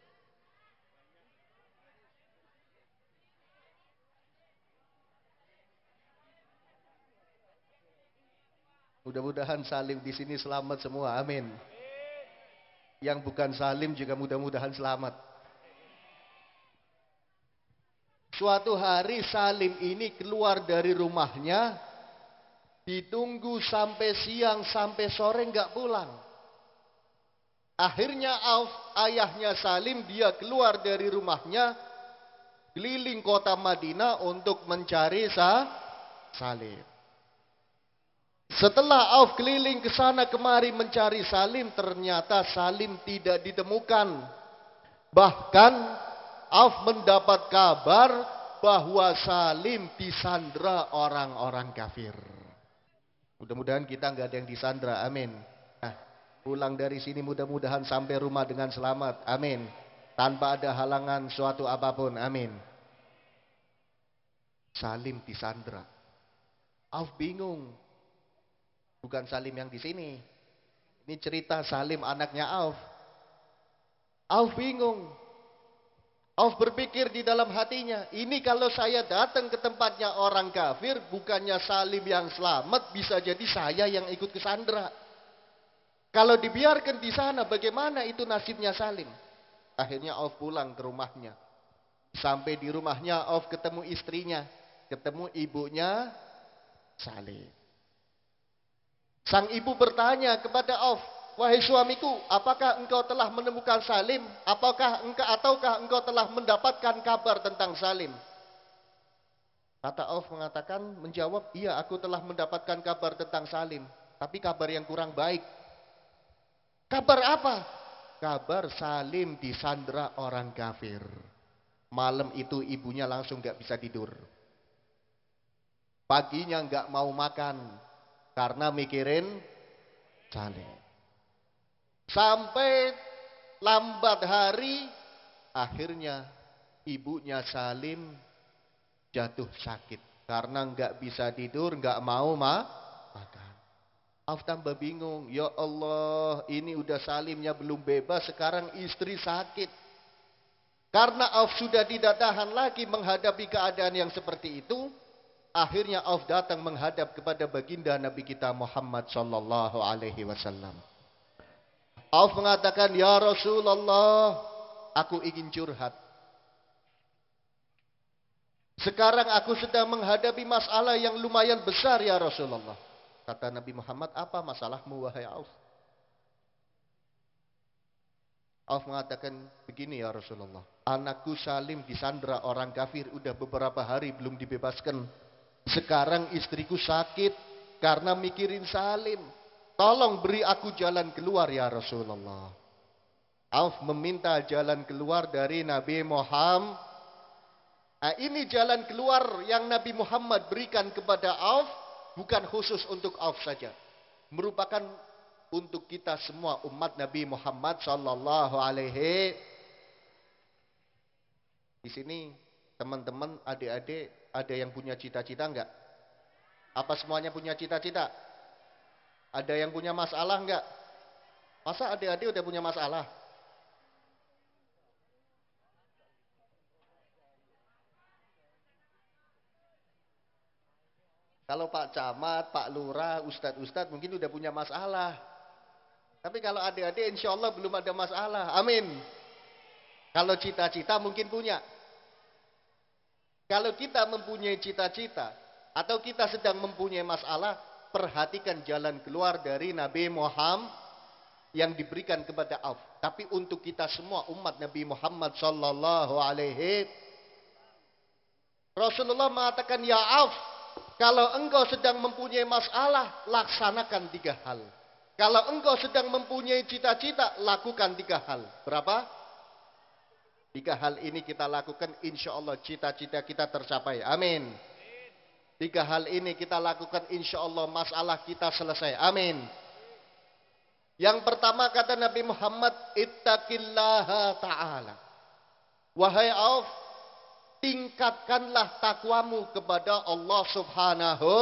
Mudah-mudahan Salim di sini selamat semua. Amin. Yang bukan Salim juga mudah-mudahan selamat. Suatu hari Salim ini keluar dari rumahnya, ditunggu sampai siang sampai sore nggak pulang. Akhirnya Auf, ayahnya Salim, dia keluar dari rumahnya, keliling kota Madinah untuk mencari sa Salim. Setelah Auf keliling ke sana kemari mencari Salim, ternyata Salim tidak ditemukan. Bahkan Auf mendapat kabar bahwa Salim disandra orang-orang kafir. Mudah-mudahan kita nggak ada yang disandra, amin. Nah, pulang dari sini mudah-mudahan sampai rumah dengan selamat, amin. Tanpa ada halangan suatu apapun, amin. Salim disandra. Auf bingung. Bukan Salim yang di sini. Ini cerita Salim anaknya Auf. Auf bingung. Auf berpikir di dalam hatinya, ini kalau saya datang ke tempatnya orang kafir, bukannya Salim yang selamat, bisa jadi saya yang ikut kesandra. Kalau dibiarkan di sana, bagaimana itu nasibnya Salim? Akhirnya Auf pulang ke rumahnya. Sampai di rumahnya, Auf ketemu istrinya, ketemu ibunya Salim. Sang ibu bertanya kepada Auf, wahai suamiku, apakah engkau telah menemukan Salim? Apakah engkau ataukah engkau telah mendapatkan kabar tentang Salim? Kata Auf mengatakan, menjawab, iya aku telah mendapatkan kabar tentang Salim. Tapi kabar yang kurang baik. Kabar apa? Kabar Salim disandra orang kafir. Malam itu ibunya langsung gak bisa tidur. Paginya gak mau makan. Karena mikirin Salim. Sampai lambat hari, akhirnya ibunya Salim jatuh sakit. Karena nggak bisa tidur, nggak mau ma makan. Auf tambah bingung, ya Allah, ini udah Salimnya belum bebas, sekarang istri sakit. Karena Auf sudah tidak tahan lagi menghadapi keadaan yang seperti itu, akhirnya Auf datang menghadap kepada baginda Nabi kita Muhammad sallallahu alaihi wasallam. Auf mengatakan, ya Rasulullah, aku ingin curhat. Sekarang aku sedang menghadapi masalah yang lumayan besar ya Rasulullah. Kata Nabi Muhammad, apa masalahmu wahai Auf? Auf mengatakan begini, ya Rasulullah. Anakku Salim disandra orang kafir udah beberapa hari belum dibebaskan. Sekarang istriku sakit karena mikirin Salim. Tolong beri aku jalan keluar ya Rasulullah. Auf meminta jalan keluar dari Nabi Muhammad. Nah, ini jalan keluar yang Nabi Muhammad berikan kepada Auf. Bukan khusus untuk Auf saja. Merupakan untuk kita semua umat Nabi Muhammad sallallahu alaihi. Di sini teman-teman, adik-adik, ada yang punya cita-cita enggak? Apa semuanya punya cita-cita? Ada yang punya masalah enggak? Masa adik-adik udah punya masalah? Kalau Pak Camat, Pak Lurah, Ustadz-Ustadz mungkin udah punya masalah. Tapi kalau adik-adik insya Allah belum ada masalah. Amin. Kalau cita-cita mungkin punya. Kalau kita mempunyai cita-cita atau kita sedang mempunyai masalah, perhatikan jalan keluar dari Nabi Muhammad yang diberikan kepada Auf. Tapi untuk kita semua umat Nabi Muhammad sallallahu alaihi, Rasulullah mengatakan, ya Auf, kalau engkau sedang mempunyai masalah, laksanakan tiga hal. Kalau engkau sedang mempunyai cita-cita, lakukan tiga hal. Berapa? Tiga hal ini kita lakukan, insya Allah cita-cita kita tercapai. Amin. Tiga hal ini kita lakukan, insya Allah masalah kita selesai. Amin. Yang pertama kata Nabi Muhammad, ittaqillaha ta'ala. Wahai Auf, tingkatkanlah takwamu kepada Allah subhanahu.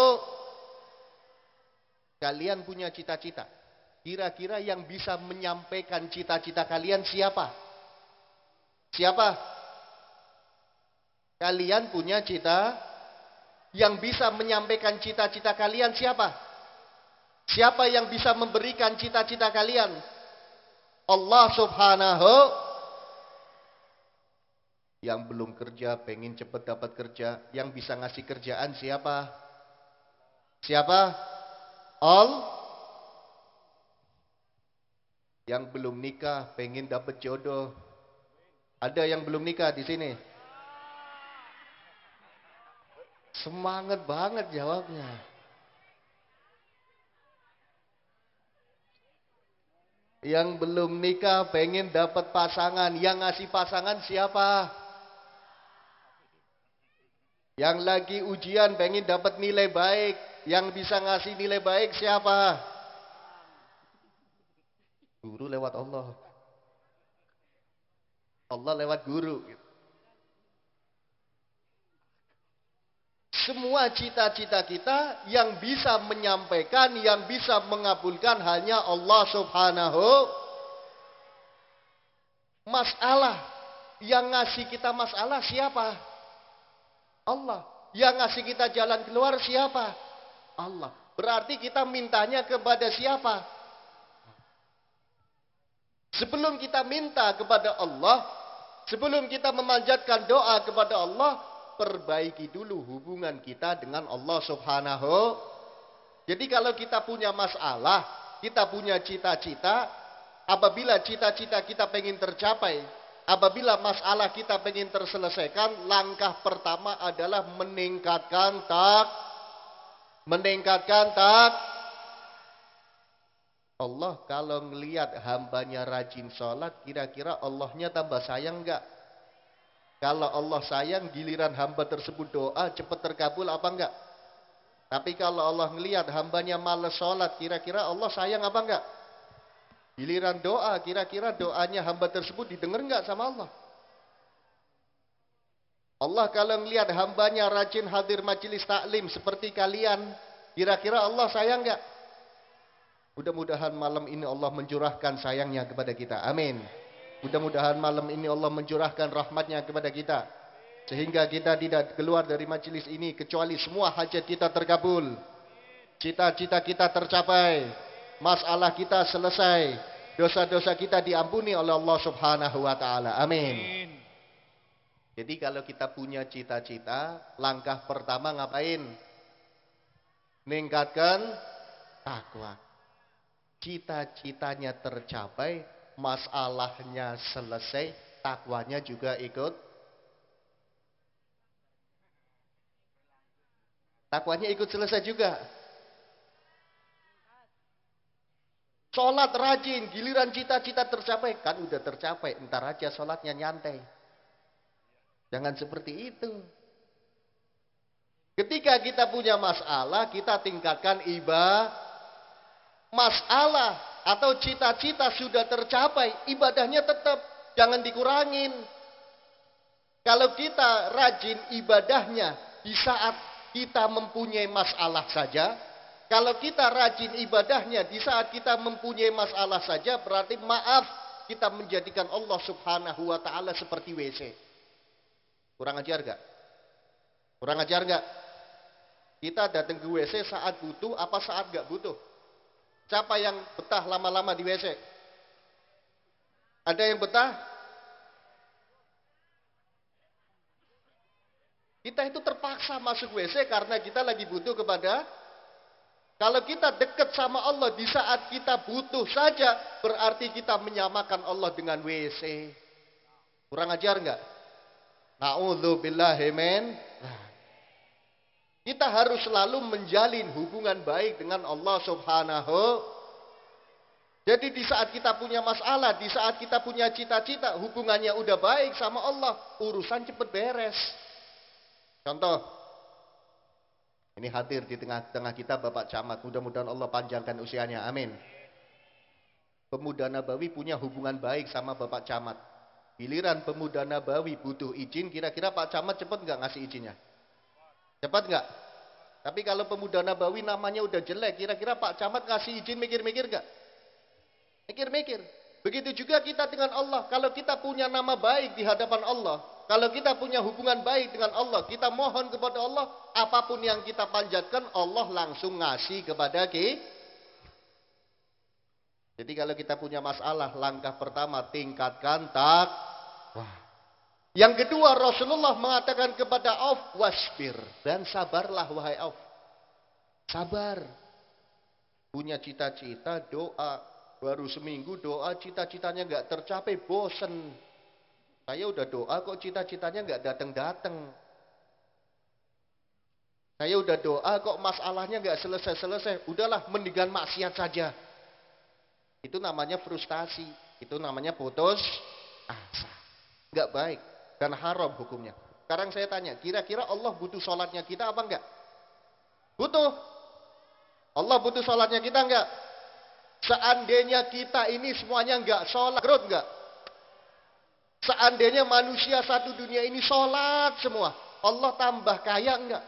Kalian punya cita-cita. Kira-kira yang bisa menyampaikan cita-cita kalian siapa? Siapa? Kalian punya cita. Yang bisa menyampaikan cita-cita kalian siapa? Siapa yang bisa memberikan cita-cita kalian? Allah subhanahu. Yang belum kerja, pengen cepat dapat kerja. Yang bisa ngasih kerjaan siapa? Siapa? All. Yang belum nikah, pengen dapat jodoh. Ada yang belum nikah di sini? Semangat banget jawabnya. Yang belum nikah, pengen dapat pasangan. Yang ngasih pasangan siapa? Yang lagi ujian pengen dapat nilai baik. Yang bisa ngasih nilai baik siapa? Guru lewat Allah. Allah lewat guru. Semua cita-cita kita yang bisa menyampaikan, yang bisa mengabulkan hanya Allah subhanahu. Masalah. Yang ngasih kita masalah siapa? Allah. Yang ngasih kita jalan keluar siapa? Allah. Berarti kita mintanya kepada siapa? Sebelum kita minta kepada Allah, sebelum kita memanjatkan doa kepada Allah, perbaiki dulu hubungan kita dengan Allah subhanahu. Jadi kalau kita punya masalah, kita punya cita-cita, apabila cita-cita kita pengen tercapai, apabila masalah kita pengen terselesaikan, langkah pertama adalah meningkatkan tak, meningkatkan tak. Allah kalau ngelihat hambanya rajin sholat, kira-kira Allahnya tambah sayang enggak? Kalau Allah sayang, giliran hamba tersebut doa, cepat terkabul apa enggak? Tapi kalau Allah ngelihat hambanya malas sholat, kira-kira Allah sayang apa enggak? Giliran doa, kira-kira doanya hamba tersebut didengar enggak sama Allah? Allah kalau ngelihat hambanya rajin hadir majelis taklim seperti kalian, kira-kira Allah sayang enggak? Mudah-mudahan malam ini Allah mencurahkan sayangnya kepada kita. Amin. Mudah-mudahan malam ini Allah mencurahkan rahmatnya kepada kita. Sehingga kita tidak keluar dari majelis ini kecuali semua hajat kita terkabul. Cita-cita kita tercapai. Masalah kita selesai. Dosa-dosa kita diampuni oleh Allah subhanahu wa ta'ala. Amin. Jadi kalau kita punya cita-cita, langkah pertama ngapain? Meningkatkan takwa. Cita-citanya tercapai, masalahnya selesai, takwanya juga ikut. Takwanya ikut selesai juga. Sholat rajin, giliran cita-cita tercapai, kan udah tercapai, entar aja sholatnya nyantai. Jangan seperti itu. Ketika kita punya masalah, kita tingkatkan ibadah. Masalah atau cita-cita sudah tercapai, ibadahnya tetap, jangan dikurangin. Kalau kita rajin ibadahnya di saat kita mempunyai masalah saja, kalau kita rajin ibadahnya di saat kita mempunyai masalah saja, berarti maaf, kita menjadikan Allah subhanahu wa ta'ala seperti W C. Kurang ajar gak? Kurang ajar gak? Kita datang ke W C saat butuh apa saat gak butuh? Siapa yang betah lama-lama di W C? Ada yang betah? Kita itu terpaksa masuk W C karena kita lagi butuh kepada. Kalau kita dekat sama Allah di saat kita butuh saja, berarti kita menyamakan Allah dengan W C. Kurang ajar enggak? Na'udzubillahi min. Kita harus selalu menjalin hubungan baik dengan Allah subhanahu. Jadi di saat kita punya masalah, di saat kita punya cita-cita, hubungannya udah baik sama Allah, urusan cepet beres. Contoh. Ini hadir di tengah-tengah kita Bapak Camat. Mudah-mudahan Allah panjangkan usianya. Amin. Pemuda Nabawi punya hubungan baik sama Bapak Camat. Giliran pemuda Nabawi butuh izin, kira-kira Pak Camat cepat nggak ngasih izinnya? Cepat nggak? Tapi kalau pemuda Nabawi namanya udah jelek, kira-kira Pak Camat ngasih izin mikir-mikir nggak? Mikir-mikir. Begitu juga kita dengan Allah. Kalau kita punya nama baik di hadapan Allah, kalau kita punya hubungan baik dengan Allah, kita mohon kepada Allah, apapun yang kita panjatkan, Allah langsung ngasih kepada kita. Jadi kalau kita punya masalah, langkah pertama tingkatkan takwah. Yang kedua, Rasulullah mengatakan kepada Auf, wasbir, dan sabarlah wahai Auf. Sabar. Punya cita-cita, doa, baru seminggu doa, cita-citanya nggak tercapai, bosen. Saya udah doa kok cita-citanya nggak datang-datang. Saya udah doa kok masalahnya nggak selesai-selesai. Udahlah, mendingan maksiat saja. Itu namanya frustasi. Itu namanya putus asa. Nggak baik dan haram hukumnya. Sekarang saya tanya, kira-kira Allah butuh sholatnya kita apa enggak? Butuh. Allah butuh sholatnya kita enggak? Seandainya kita ini semuanya enggak sholat, gerut enggak? Seandainya manusia satu dunia ini sholat semua, Allah tambah kaya enggak?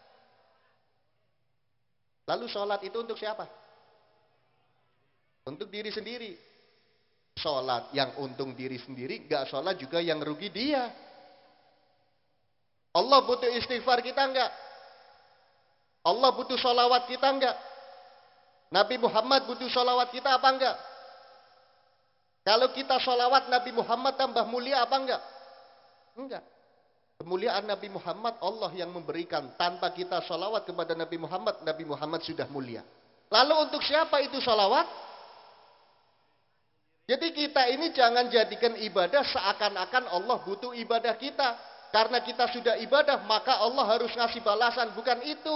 Lalu sholat itu untuk siapa? Untuk diri sendiri. Sholat yang untung diri sendiri, enggak sholat juga yang rugi dia. Allah butuh istighfar kita enggak? Allah butuh sholawat kita enggak? Nabi Muhammad butuh sholawat kita apa enggak? Kalau kita sholawat Nabi Muhammad tambah mulia apa enggak? Enggak. Kemuliaan Nabi Muhammad Allah yang memberikan. Tanpa kita sholawat kepada Nabi Muhammad, Nabi Muhammad sudah mulia. Lalu untuk siapa itu sholawat? Jadi kita ini jangan jadikan ibadah seakan-akan Allah butuh ibadah kita. Karena kita sudah ibadah, maka Allah harus ngasih balasan. Bukan itu.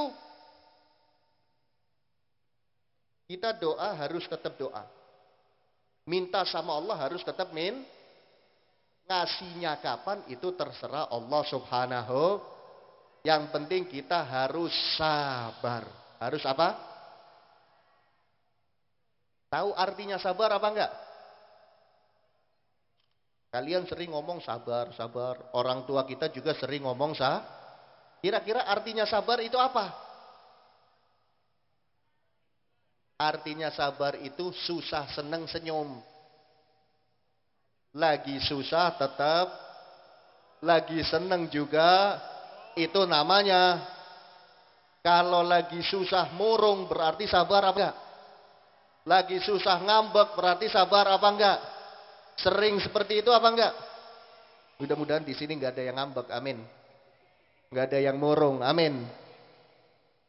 Kita doa harus tetap doa. Minta sama Allah harus tetap min. Ngasihnya kapan itu terserah Allah subhanahu. Yang penting kita harus sabar. Harus apa? Tahu artinya sabar apa enggak? Kalian sering ngomong sabar, sabar. Orang tua kita juga sering ngomong sah. Kira-kira artinya sabar itu apa? Artinya sabar itu susah, seneng, senyum. Lagi susah tetap, lagi seneng juga, itu namanya. Kalau lagi susah murung berarti sabar apa enggak? Lagi susah ngambek berarti sabar apa enggak? Sering seperti itu apa enggak? Mudah-mudahan di sini enggak ada yang ngambek, amin. Enggak ada yang murung, amin.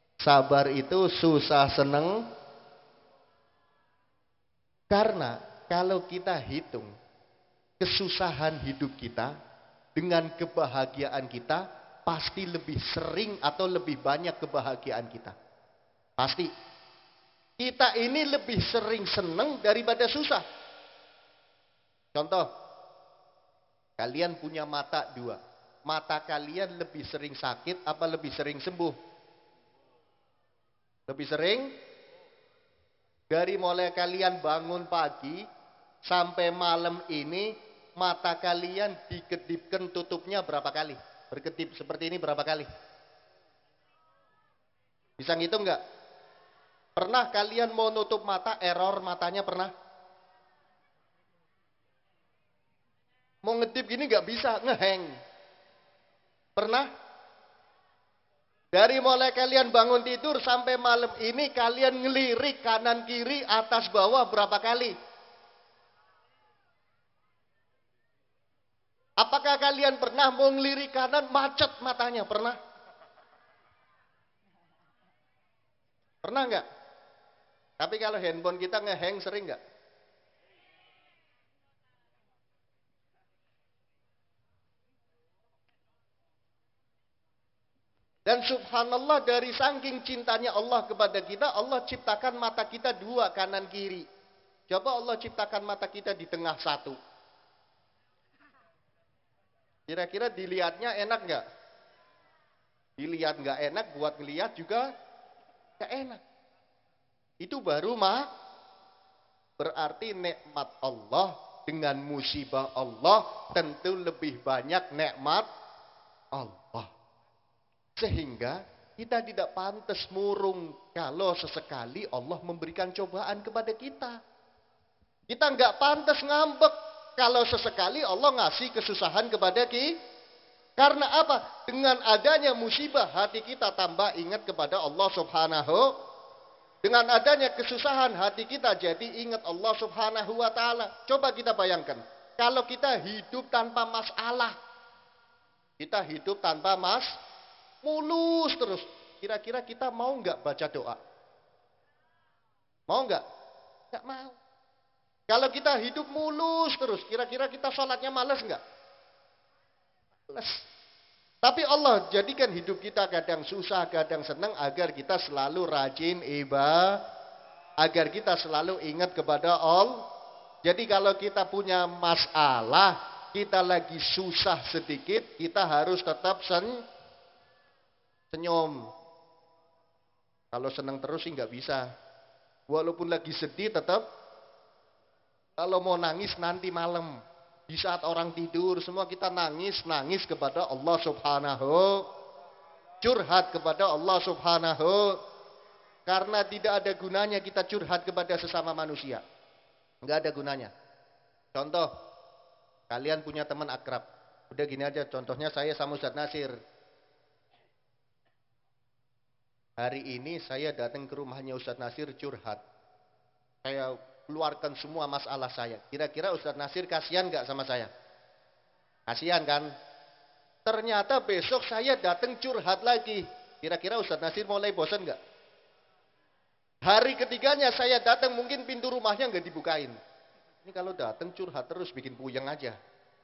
Sabar itu susah seneng. Karena kalau kita hitung kesusahan hidup kita dengan kebahagiaan kita, pasti lebih sering atau lebih banyak kebahagiaan kita. Pasti. Kita ini lebih sering senang daripada susah. Contoh, kalian punya mata dua. Mata kalian lebih sering sakit apa lebih sering sembuh? Lebih sering? Dari mulai kalian bangun pagi sampai malam ini, mata kalian dikedipkan tutupnya berapa kali? Berkedip seperti ini berapa kali? Bisa ngitung nggak? Pernah kalian mau nutup mata, error matanya pernah? Mau ngedip gini nggak bisa, ngeheng. Pernah? Dari mulai kalian bangun tidur sampai malam ini, kalian ngelirik kanan kiri, atas bawah berapa kali? Apakah kalian pernah mau ngelirik kanan, macet matanya? Pernah? Pernah nggak? Tapi kalau handphone kita ngehang sering nggak? Dan subhanallah, dari saking cintanya Allah kepada kita, Allah ciptakan mata kita dua, kanan kiri. Coba Allah ciptakan mata kita di tengah satu. Kira-kira dilihatnya enak nggak? Dilihat nggak enak, buat ngelihat juga nggak enak. Itu baru mah berarti nikmat Allah dengan musibah Allah tentu lebih banyak nikmat Allah. Sehingga kita tidak pantas murung kalau sesekali Allah memberikan cobaan kepada kita. Kita nggak pantas ngambek kalau sesekali Allah ngasih kesusahan kepada kita. Karena apa? Dengan adanya musibah, hati kita tambah ingat kepada Allah Subhanahu. Dengan adanya kesusahan, hati kita jadi ingat Allah Subhanahu wa ta'ala. Coba kita bayangkan, kalau kita hidup tanpa masalah, kita hidup tanpa mas, mulus terus. Kira-kira kita mau nggak baca doa? Mau nggak? Nggak mau. Kalau kita hidup mulus terus, kira-kira kita sholatnya males nggak? Males. Tapi Allah jadikan hidup kita kadang susah, kadang senang agar kita selalu rajin ibadah, agar kita selalu ingat kepada Allah. Jadi kalau kita punya masalah, kita lagi susah sedikit, kita harus tetap sen senyum. Kalau senang terus sih nggak bisa. Walaupun lagi sedih tetap. Kalau mau nangis nanti malam. Di saat orang tidur, semua kita nangis-nangis kepada Allah Subhanahu. Curhat kepada Allah Subhanahu. Karena tidak ada gunanya kita curhat kepada sesama manusia. Enggak ada gunanya. Contoh, kalian punya teman akrab. Udah gini aja, contohnya saya sama Ustaz Nasir. Hari ini saya datang ke rumahnya Ustaz Nasir curhat. Saya keluarkan semua masalah saya. Kira-kira Ustaz Nasir kasihan gak sama saya? Kasihan kan? Ternyata besok saya datang curhat lagi. Kira-kira Ustaz Nasir mulai bosan gak? Hari ketiganya saya datang mungkin pintu rumahnya gak dibukain. Ini kalau datang curhat terus bikin puyeng aja.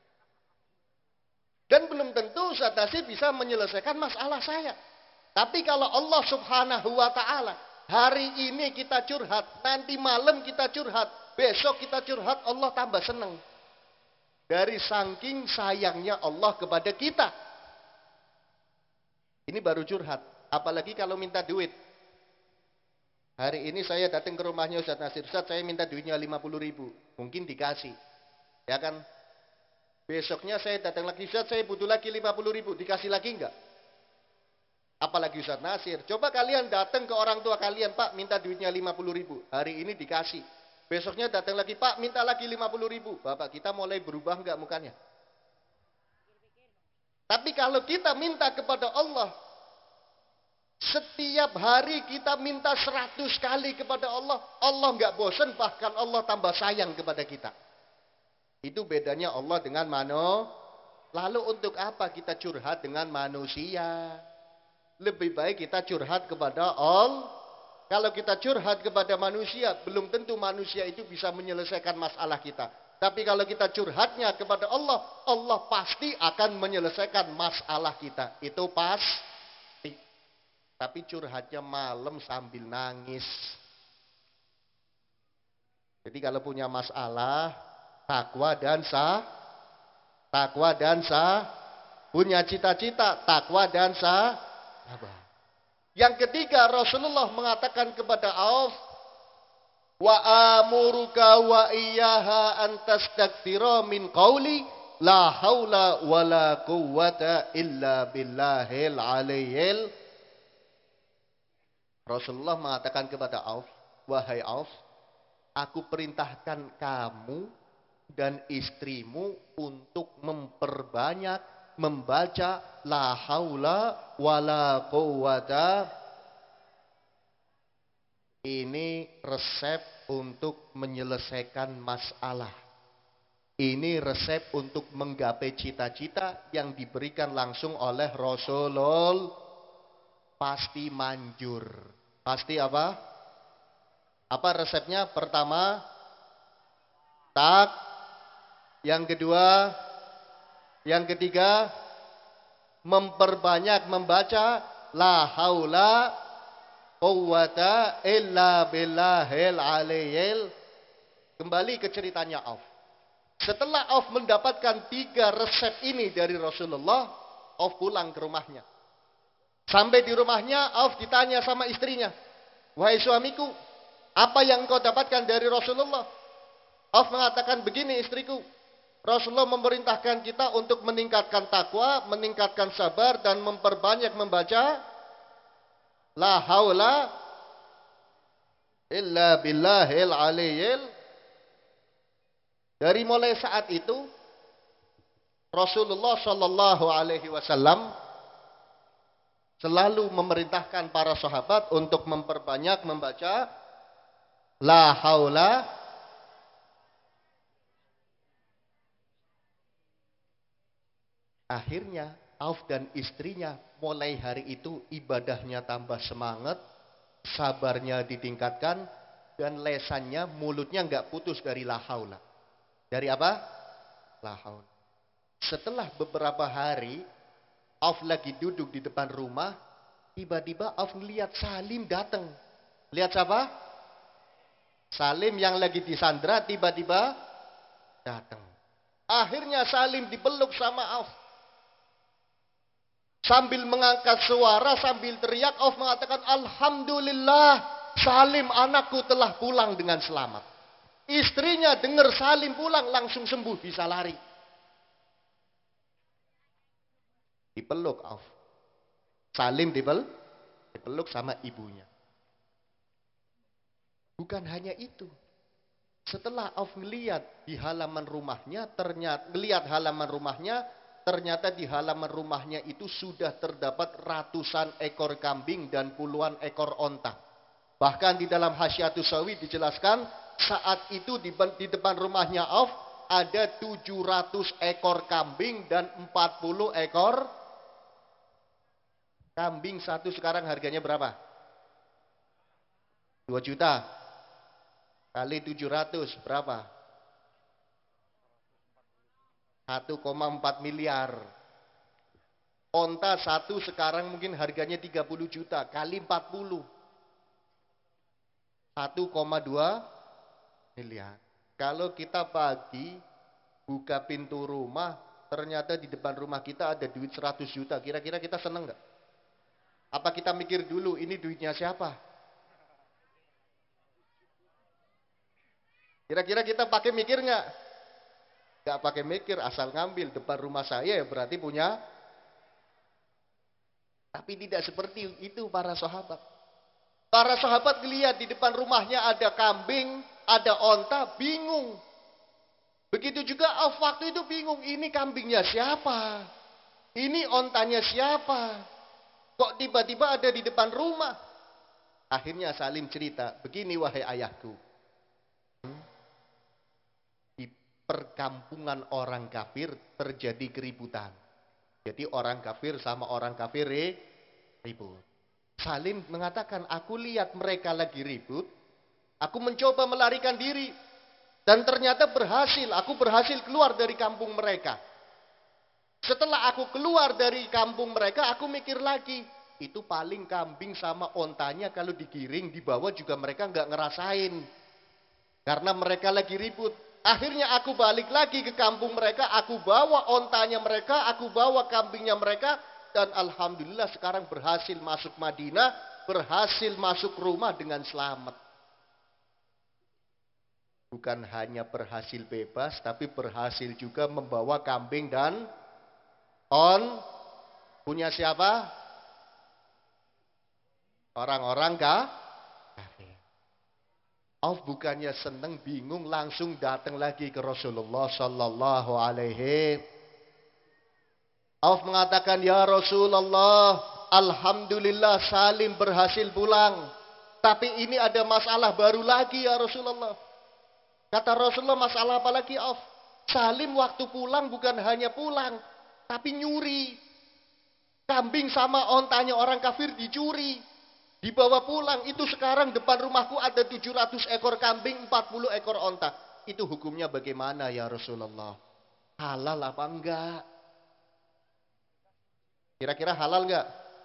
Dan belum tentu Ustaz Nasir bisa menyelesaikan masalah saya. Tapi kalau Allah Subhanahu wa ta'ala, hari ini kita curhat, nanti malam kita curhat, besok kita curhat, Allah tambah senang. Dari saking sayangnya Allah kepada kita. Ini baru curhat. Apalagi kalau minta duit. Hari ini saya datang ke rumahnya Ustaz Nasir. Ustaz, saya minta duitnya lima puluh ribu. Mungkin dikasih. Ya kan? Besoknya saya datang lagi. Ustaz, saya butuh lagi lima puluh ribu. Dikasih lagi enggak? Apalagi Ustaz Nasir. Coba kalian datang ke orang tua kalian. Pak, minta duitnya lima puluh ribu. Hari ini dikasih. Besoknya datang lagi. Pak, minta lagi lima puluh ribu. Bapak kita mulai berubah enggak mukanya? Tapi kalau kita minta kepada Allah, setiap hari kita minta seratus kali kepada Allah, Allah enggak bosan, bahkan Allah tambah sayang kepada kita. Itu bedanya Allah dengan manusia. Lalu untuk apa kita curhat dengan manusia? Lebih baik kita curhat kepada Allah. Kalau kita curhat kepada manusia, belum tentu manusia itu bisa menyelesaikan masalah kita. Tapi kalau kita curhatnya kepada Allah, Allah pasti akan menyelesaikan masalah kita. Itu pasti. Tapi curhatnya malam sambil nangis. Jadi kalau punya masalah, takwa dan sah, takwa dan sah, punya cita-cita, takwa dan sah. Yang ketiga, Rasulullah mengatakan kepada Auf, wa amuruka wa iyyaha an tastakthira min qawli la haula wala quwwata illa billahil aliyyil. Rasulullah mengatakan kepada Auf, wahai Auf, aku perintahkan kamu dan istrimu untuk memperbanyak membaca la haula wala quwwata. Ini resep untuk menyelesaikan masalah. Ini resep untuk menggapai cita-cita yang diberikan langsung oleh Rasulullah. Pasti manjur. Pasti apa? Apa resepnya? Pertama, tak. Yang kedua, yang ketiga, memperbanyak membaca la haula quwwata illa billahil aliyyil. Kembali ke ceritanya Auf. Setelah Auf mendapatkan tiga resep ini dari Rasulullah, Auf pulang ke rumahnya. Sampai di rumahnya, Auf ditanya sama istrinya, wahai suamiku, apa yang kau dapatkan dari Rasulullah? Auf mengatakan, begini istriku, Rasulullah memerintahkan kita untuk meningkatkan takwa, meningkatkan sabar, dan memperbanyak membaca la haula illa billahil aliyyil. Dari mulai saat itu, Rasulullah Shallallahu Alaihi Wasallam selalu memerintahkan para sahabat untuk memperbanyak membaca la haula. Akhirnya Auf dan istrinya mulai hari itu ibadahnya tambah semangat, sabarnya ditingkatkan, dan lesannya, mulutnya nggak putus dari la haula. Dari apa? La haula. Setelah beberapa hari, Auf lagi duduk di depan rumah, tiba-tiba Auf melihat Salim datang. Lihat siapa? Salim yang lagi disandra tiba-tiba datang. Akhirnya Salim dipeluk sama Auf. Sambil mengangkat suara, sambil teriak, Auf mengatakan, alhamdulillah, Salim anakku telah pulang dengan selamat. Istrinya dengar Salim pulang, langsung sembuh, bisa lari. Dipeluk Auf. Salim dipel, dipeluk sama ibunya. Bukan hanya itu. Setelah Auf melihat di halaman rumahnya, ternyata melihat halaman rumahnya, ternyata di halaman rumahnya itu sudah terdapat ratusan ekor kambing dan puluhan ekor onta. Bahkan di dalam Hasyiatus Sawi dijelaskan, saat itu di, di depan rumahnya Auf ada tujuh ratus ekor kambing dan empat puluh ekor kambing. Satu sekarang harganya berapa? dua juta. Kali tujuh ratus berapa? satu koma empat miliar. Onta satu sekarang mungkin harganya tiga puluh juta. Kali empat puluh. satu koma dua miliar. Kalau kita pagi buka pintu rumah, ternyata di depan rumah kita ada duit seratus juta. Kira-kira kita seneng nggak? Apa kita mikir dulu ini duitnya siapa? Kira-kira kita pakai mikir nggak? Gak pakai mikir, asal ngambil depan rumah saya ya berarti punya. Tapi tidak seperti itu para sahabat. Para sahabat lihat di depan rumahnya ada kambing, ada onta, bingung. Begitu juga Auf waktu itu bingung, ini kambingnya siapa? Ini ontanya siapa? Kok tiba-tiba ada di depan rumah? Akhirnya Salim cerita, begini wahai ayahku. Perkampungan orang kafir terjadi keributan. Jadi orang kafir sama orang kafir ribut. Salim mengatakan, aku lihat mereka lagi ribut, aku mencoba melarikan diri, dan ternyata berhasil, aku berhasil keluar dari kampung mereka. Setelah aku keluar dari kampung mereka, aku mikir lagi, itu paling kambing sama ontanya kalau digiring di bawah juga mereka nggak ngerasain. Karena mereka lagi ribut. Akhirnya aku balik lagi ke kampung mereka, aku bawa ontanya mereka, aku bawa kambingnya mereka, dan alhamdulillah sekarang berhasil masuk Madinah, berhasil masuk rumah dengan selamat. Bukan hanya berhasil bebas, tapi berhasil juga membawa kambing dan on. Punya siapa? Orang-orang kah? Kafir. Auf bukannya seneng, bingung, langsung datang lagi ke Rasulullah Sallallahu Alaihi. Auf mengatakan, ya Rasulullah, alhamdulillah Salim berhasil pulang. Tapi ini ada masalah baru lagi ya Rasulullah. Kata Rasulullah, masalah apa lagi Auf? Salim waktu pulang bukan hanya pulang, tapi nyuri. Kambing sama ontanya orang kafir dicuri. Dibawa pulang, itu sekarang depan rumahku ada tujuh ratus ekor kambing, empat puluh ekor onta. Itu hukumnya bagaimana ya Rasulullah? Halal apa enggak? Kira-kira halal enggak?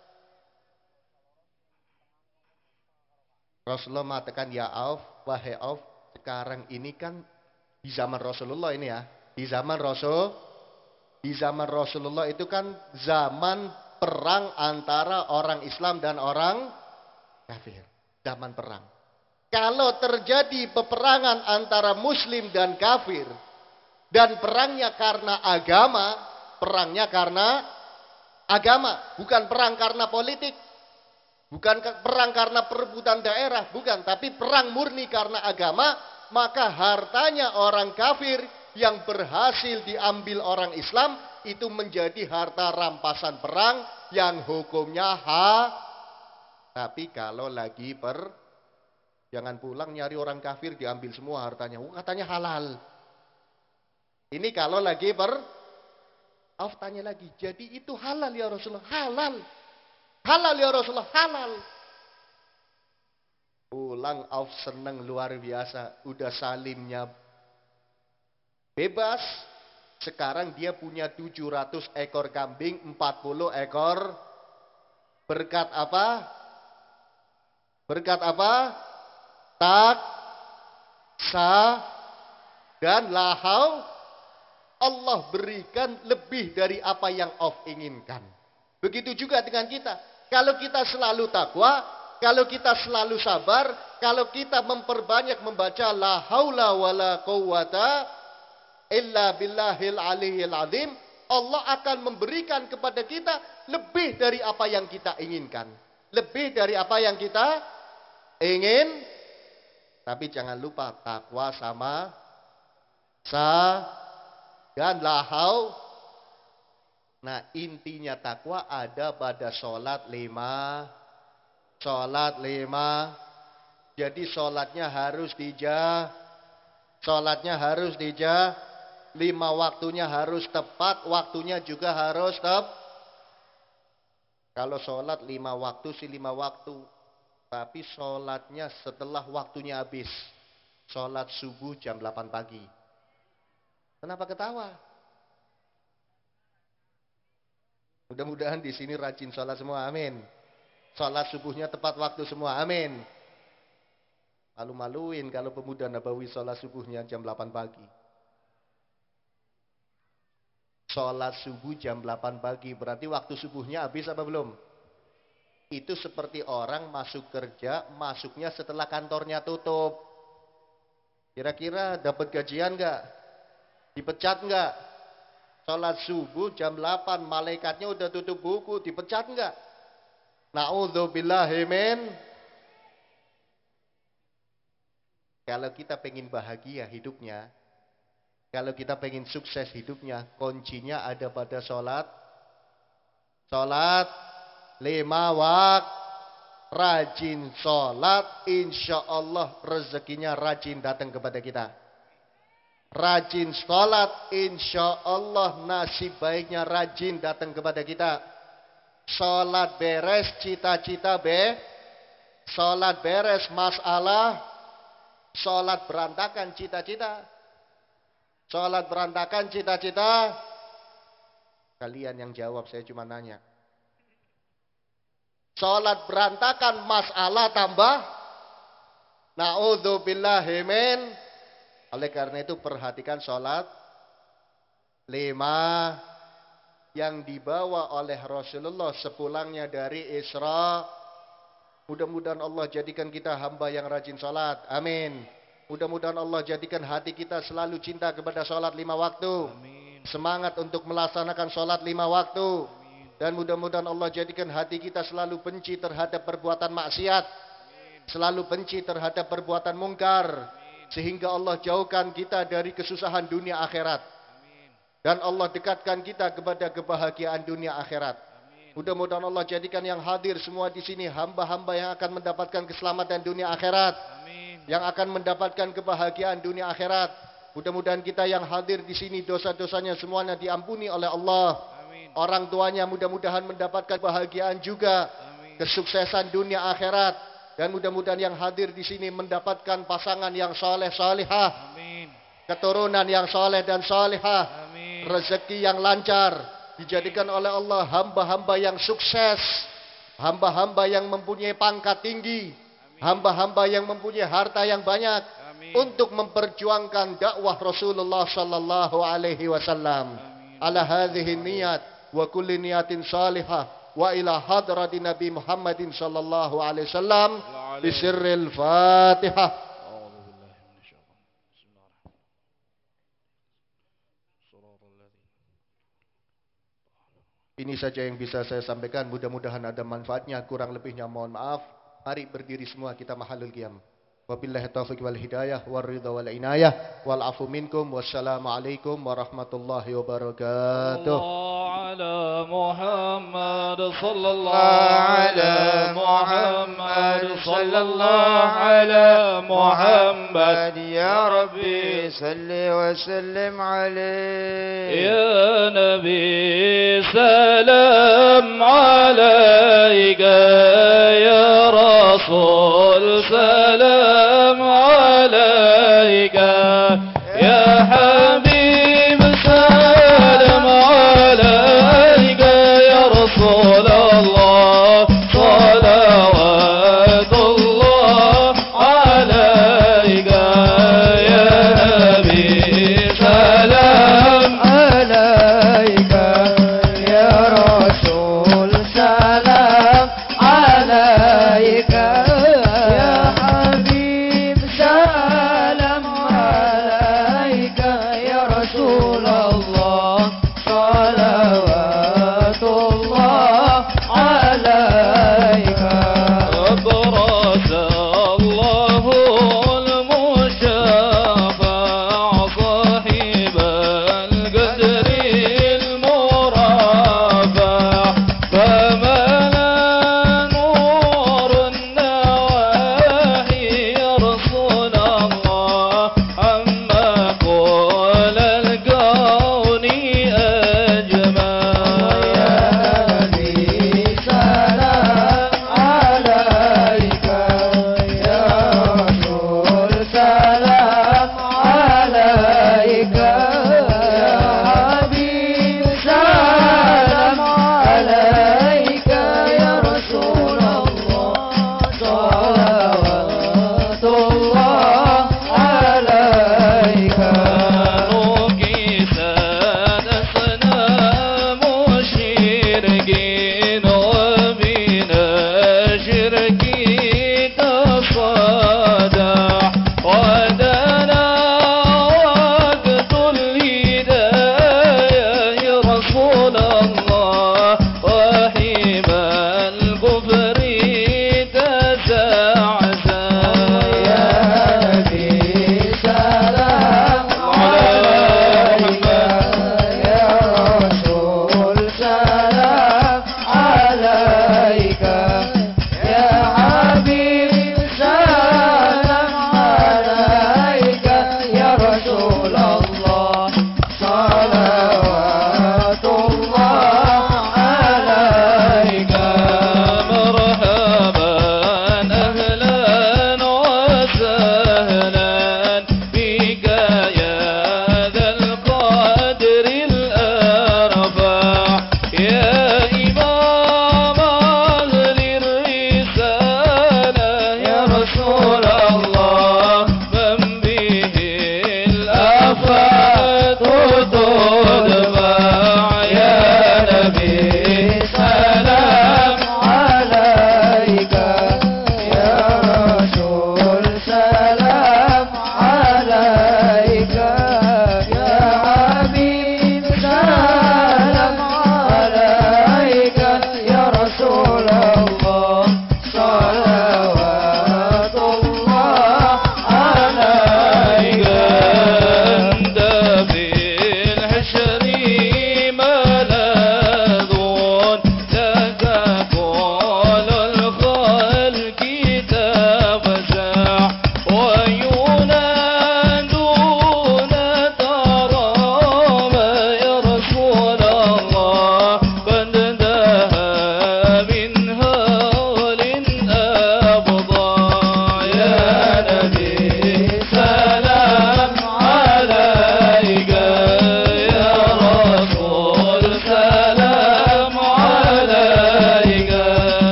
Rasulullah mengatakan, ya Auf, wahai Auf, sekarang ini kan di zaman Rasulullah ini ya. Di zaman Rasul, di zaman Rasulullah itu kan zaman perang antara orang Islam dan orang kafir, zaman perang. Kalau terjadi peperangan antara muslim dan kafir, dan perangnya karena agama, perangnya karena agama, bukan perang karena politik, bukan perang karena perebutan daerah, bukan, tapi perang murni karena agama, maka hartanya orang kafir yang berhasil diambil orang Islam, itu menjadi harta rampasan perang yang hukumnya ha. Tapi kalau lagi per, jangan pulang nyari orang kafir diambil semua hartanya. Oh, katanya halal. Ini kalau lagi per, Auf tanya lagi, jadi itu halal ya Rasulullah? Halal. Halal ya Rasulullah? Halal. Pulang Auf seneng luar biasa. Udah Salimnya bebas. Sekarang dia punya tujuh ratus ekor kambing, empat puluh ekor. Berkat apa? Berkat apa? Tak, sa, dan lahau. Allah berikan lebih dari apa yang Auf inginkan. Begitu juga dengan kita. Kalau kita selalu takwa, kalau kita selalu sabar, kalau kita memperbanyak membaca la haula wala quwata illa billahil aliyil azim, Allah akan memberikan kepada kita lebih dari apa yang kita inginkan. Lebih dari apa yang kita ingin. Tapi jangan lupa takwa sama sa dan lahau. Nah, intinya takwa ada pada sholat lima. Sholat lima. Jadi sholatnya harus dija. Sholatnya harus dija. Lima waktunya harus tepat. Waktunya juga harus tepat. Kalau sholat lima waktu sih lima waktu. Tapi sholatnya setelah waktunya habis. Sholat subuh jam delapan pagi. Kenapa ketawa? Mudah-mudahan di sini rajin sholat semua, amin. Sholat subuhnya tepat waktu semua, amin. Malu-maluin kalau pemuda Nabawi sholat subuhnya jam delapan pagi. Sholat subuh jam delapan pagi, berarti waktu subuhnya habis apa belum? Itu seperti orang masuk kerja, masuknya setelah kantornya tutup. Kira-kira dapat gajian enggak? Dipecat enggak? Sholat subuh jam delapan, malaikatnya udah tutup buku, dipecat enggak? Na'udzubillahi min. Kalau kita pengen bahagia hidupnya, kalau kita pengen sukses hidupnya, kuncinya ada pada sholat. Sholat lima wak, rajin sholat, insya Allah rezekinya rajin datang kepada kita. Rajin sholat, insya Allah nasib baiknya rajin datang kepada kita. Sholat beres, cita-cita be. Sholat beres, masalah. Sholat berantakan, cita-cita. Sholat berantakan, cita-cita. Kalian yang jawab, saya cuma nanya. Sholat berantakan, masalah tambah. Na'udzubillahi min. Oleh karena itu perhatikan sholat. Lima. Yang dibawa oleh Rasulullah sepulangnya dari Isra. Mudah-mudahan Allah jadikan kita hamba yang rajin sholat. Amin. Mudah-mudahan Allah jadikan hati kita selalu cinta kepada sholat lima waktu. Amin. Semangat untuk melaksanakan sholat lima waktu. Amin. Dan mudah-mudahan Allah jadikan hati kita selalu benci terhadap perbuatan maksiat. Amin. Selalu benci terhadap perbuatan mungkar. Amin. Sehingga Allah jauhkan kita dari kesusahan dunia akhirat. Dan Allah dekatkan kita kepada kebahagiaan dunia akhirat. Mudah-mudahan Allah jadikan yang hadir semua di sini hamba-hamba yang akan mendapatkan keselamatan dunia akhirat. Amin. Yang akan mendapatkan kebahagiaan dunia akhirat. Mudah-mudahan kita yang hadir di sini dosa-dosanya semuanya diampuni oleh Allah. Amin. Orang tuanya mudah-mudahan mendapatkan kebahagiaan juga. Amin. Kesuksesan dunia akhirat. Dan mudah-mudahan yang hadir di sini mendapatkan pasangan yang saleh salihah. Amin. Keturunan yang saleh dan salihah. Rezeki yang lancar, dijadikan oleh Allah hamba-hamba yang sukses, hamba-hamba yang mempunyai pangkat tinggi, hamba-hamba yang mempunyai harta yang banyak. Amin. Untuk memperjuangkan dakwah Rasulullah sallallahu alaihi wasallam. Ala hadhihi niyat wa kulli niyatin salihah wa ila hadrati Nabi Muhammadin sallallahu alaihi wasallam bisirril Fatihah. Ini saja yang bisa saya sampaikan. Mudah-mudahan ada manfaatnya. Kurang lebihnya mohon maaf. Mari berdiri semua kita mahalul qiyam. Wabillahi taufiq wal hidayah wal ridha wal inayah wal afu minkum. Wassalamualaikum warahmatullahi wabarakatuh. Ala Muhammad sallallahu ala Muhammad sallallahu ala Muhammad ya Rabbi salli wa sallim alaihi ya Nabi salam alaika ya Rasul salam alaika ya Habib salam alaika ya Rasulullah salawatullah alaika ya Nabi salam alaika ya Rasul salam alaika ya Habib salam alaika ya Rasulullah salawatullah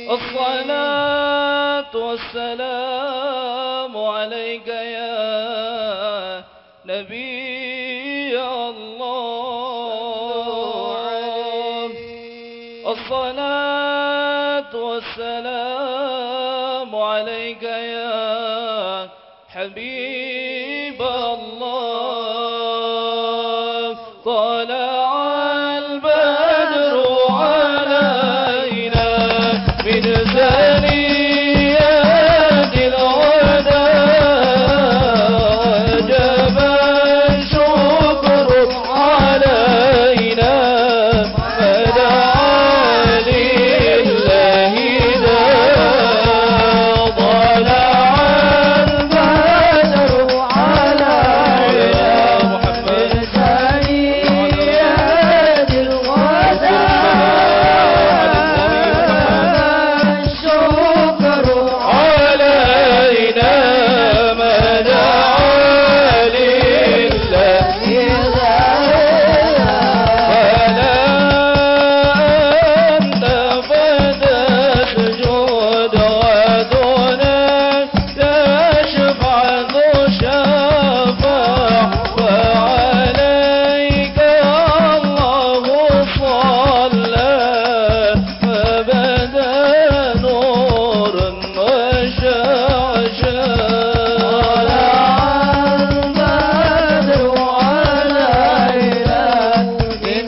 الصلاة والسلام عليك يا نبي الله الصلاة والسلام عليك يا حبيب الله طلع البدر علينا من ثنيات الوداع وجب الشكر علينا فدعا لله داع طلع البدر علينا محمد ثنيات الوداع الشكر علينا ما دعا لله فلا أنت فتسجد ودنا تشفع ذو شفاع فعليك الله صلى فبدا نورا وشعشع البدر علينا من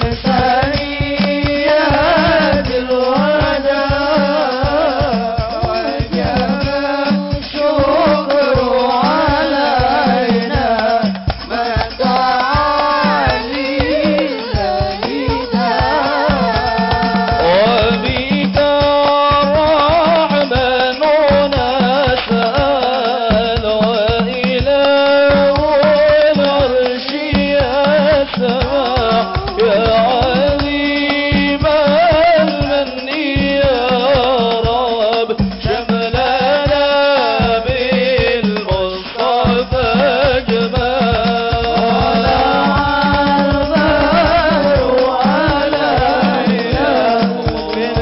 ثنيات الوداع وجب الشكر علينا ما دعا لله داع وبك الرحمن نسأل وإله العرش يسمع يا عظيم المن يا رب شملنا بالمصطفى جمال البدر علينا من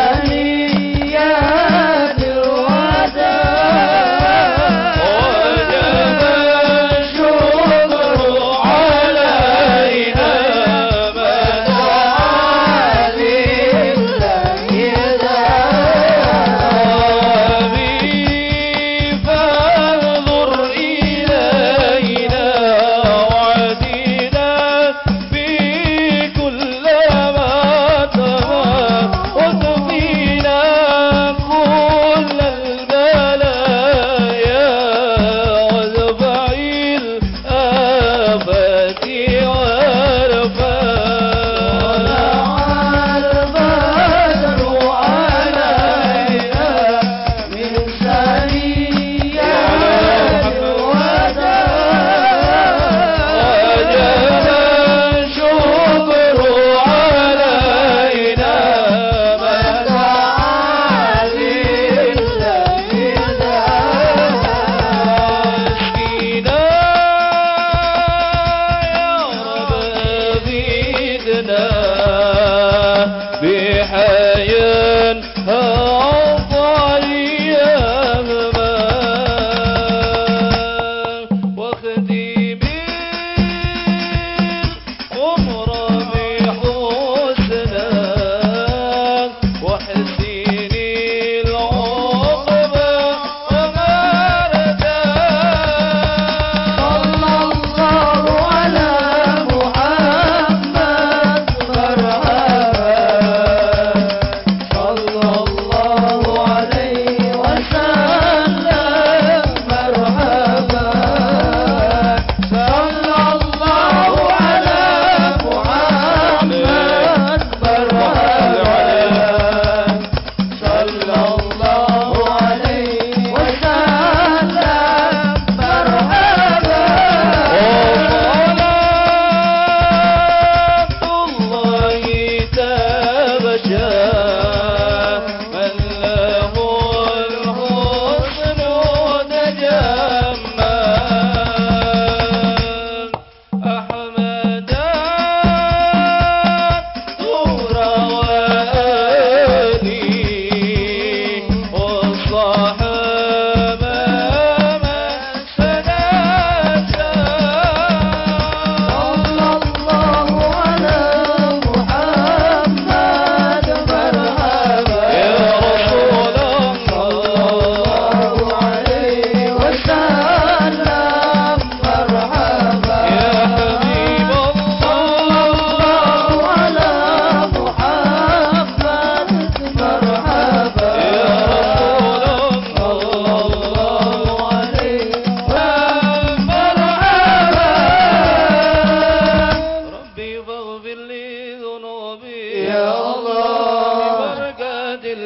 ثنيات الوداع وجب الشكر علينا ما دعا لله داع فانظر إلينا وعدنا في كل ما ترى وتقينا كل البلايا وادفع الآفات والرفات البدر علينا من ثنيات الوداع وجب الشكر علينا ما دعا لله داع مسكينا يا رب زدنا بحياة أفضل يهما واختم العمر بحسنا وحسن العقبى ومردا صلى الله على محمد مرحبا صلى الله عليه وسلم مرحبا صلى الله على محمد مرحبا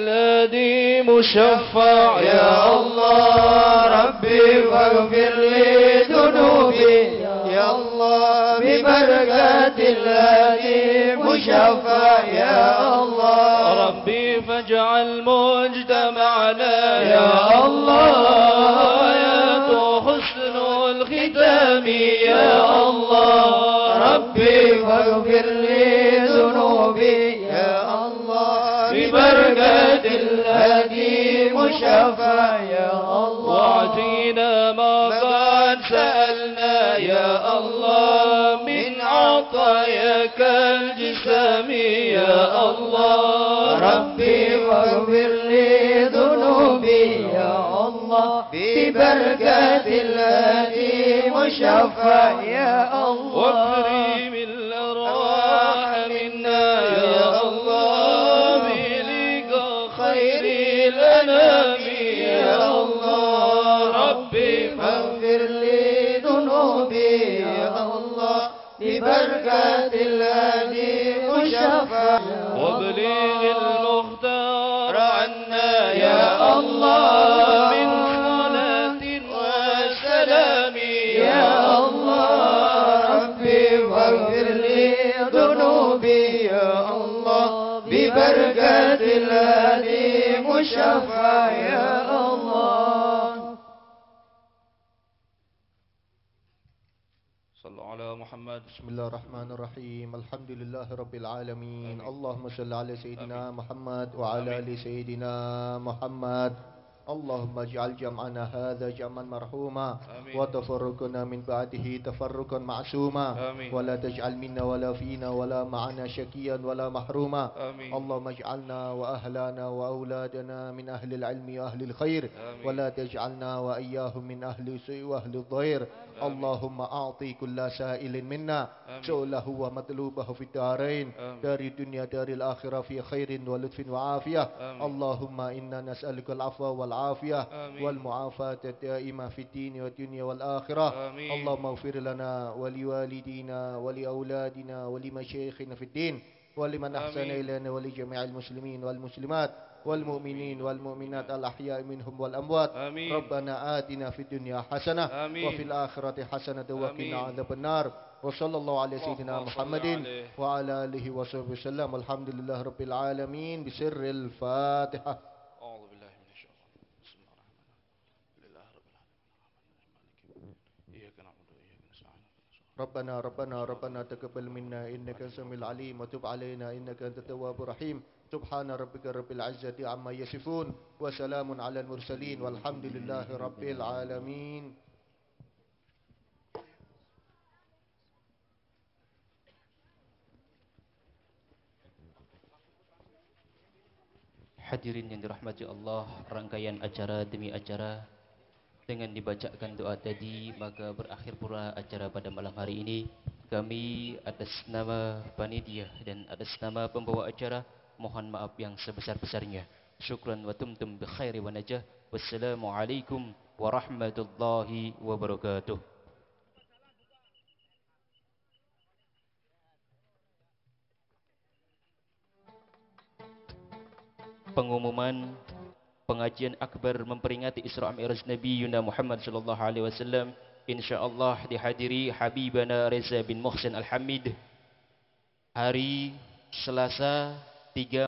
الذي مشفع يا الله ربي فاغفر لي ذنوبي يا الله ببركة الذي مشفع يا الله ربي فاجعل مجتمعنا يا الله يا حسن الختام يا الله ربي فاغفر لي ذنوبي يا الله ببركة الهادي مشفع يا الله واعطينا ما قد سألنا يا الله من عطاياك الجسام يا الله ربي فاغفر لي ذنوبي يا الله ببركة الهادي مشفع يا الله واكرم الأرواح منا يا الله بلقاء خير الأنام يا الله ربي فاغفر لي ذنوبي يا الله ببركة الهادي مشفع وابلغ المختار عنا يا الله من صلاة وسلام يا الله ربي فاغفر لي ذنوبي يا الله ببركة الهادي مشفع يا الله صلوا على محمد. بسم الله الرحمن الرحيم. الحمد لله رب العالمين. اللهم صل على سيدنا محمد وعلى آل سيدنا محمد. اللهم اجعل جمعنا هذا جمعا مرحوما وتفرقنا من بعده تفرقا معصوما آمين. ولا تجعل منا ولا فينا ولا معنا شكيا ولا محروما آمين. اللهم اجعلنا وأهلنا وأولادنا من أهل العلم وأهل الخير آمين. ولا تجعلنا وإياهم من أهل السوء وأهل الضير. اللهم أعطي كل سائل منا سؤله ومطلوبه في الدارين دار الدنيا دار الآخرة في خير ولطف وعافية. اللهم إنا نسألك العفو والعافية والمعافاة الدائمة في الدين والدنيا والآخرة. آمين. اللهم اغفر لنا ولوالدينا ولأولادنا ولمشايخنا في الدين ولمن أحسن إلينا ولجميع المسلمين والمسلمات والمؤمنين والمؤمنات الأحياء منهم والأموات. آمين. ربنا آتنا في الدنيا حسنة آمين. وفي الآخرة حسنة آمين. وقنا عذاب النار. وصلى الله على سيدنا محمد وعلى آله وصحبه وسلم. والحمد لله رب العالمين بسر الفاتحة. أعوذ بالله من الشيطان بسم الله الرحمن الرحيم لله رب العالمين إياك نعبد وإياك نستعين ربنا ربنا ربنا تقبل منا إنك السميع العليم وتب علينا إنك أنت التواب الرحيم. سبحان ربك رب العزة عما يصفون وسلام على المرسلين والحمد لله رب العالمين. Hadirin yang dirahmati Allah, rangkaian acara demi acara dengan dibacakan doa tadi maka berakhir pula acara pada malam hari ini. Kami atas nama panitia dan atas nama pembawa acara mohon maaf yang sebesar-besarnya. Syukran wa tumtum bi khairi wa najah. Wassalamualaikum warahmatullahi wabarakatuh. Pengumuman pengajian akbar memperingati Isra Mi'raj Nabi Yuna Muhammad sallallahu alaihi wasallam insyaallah dihadiri Habibana Reza bin Muhsin Al-Hamid hari Selasa tiga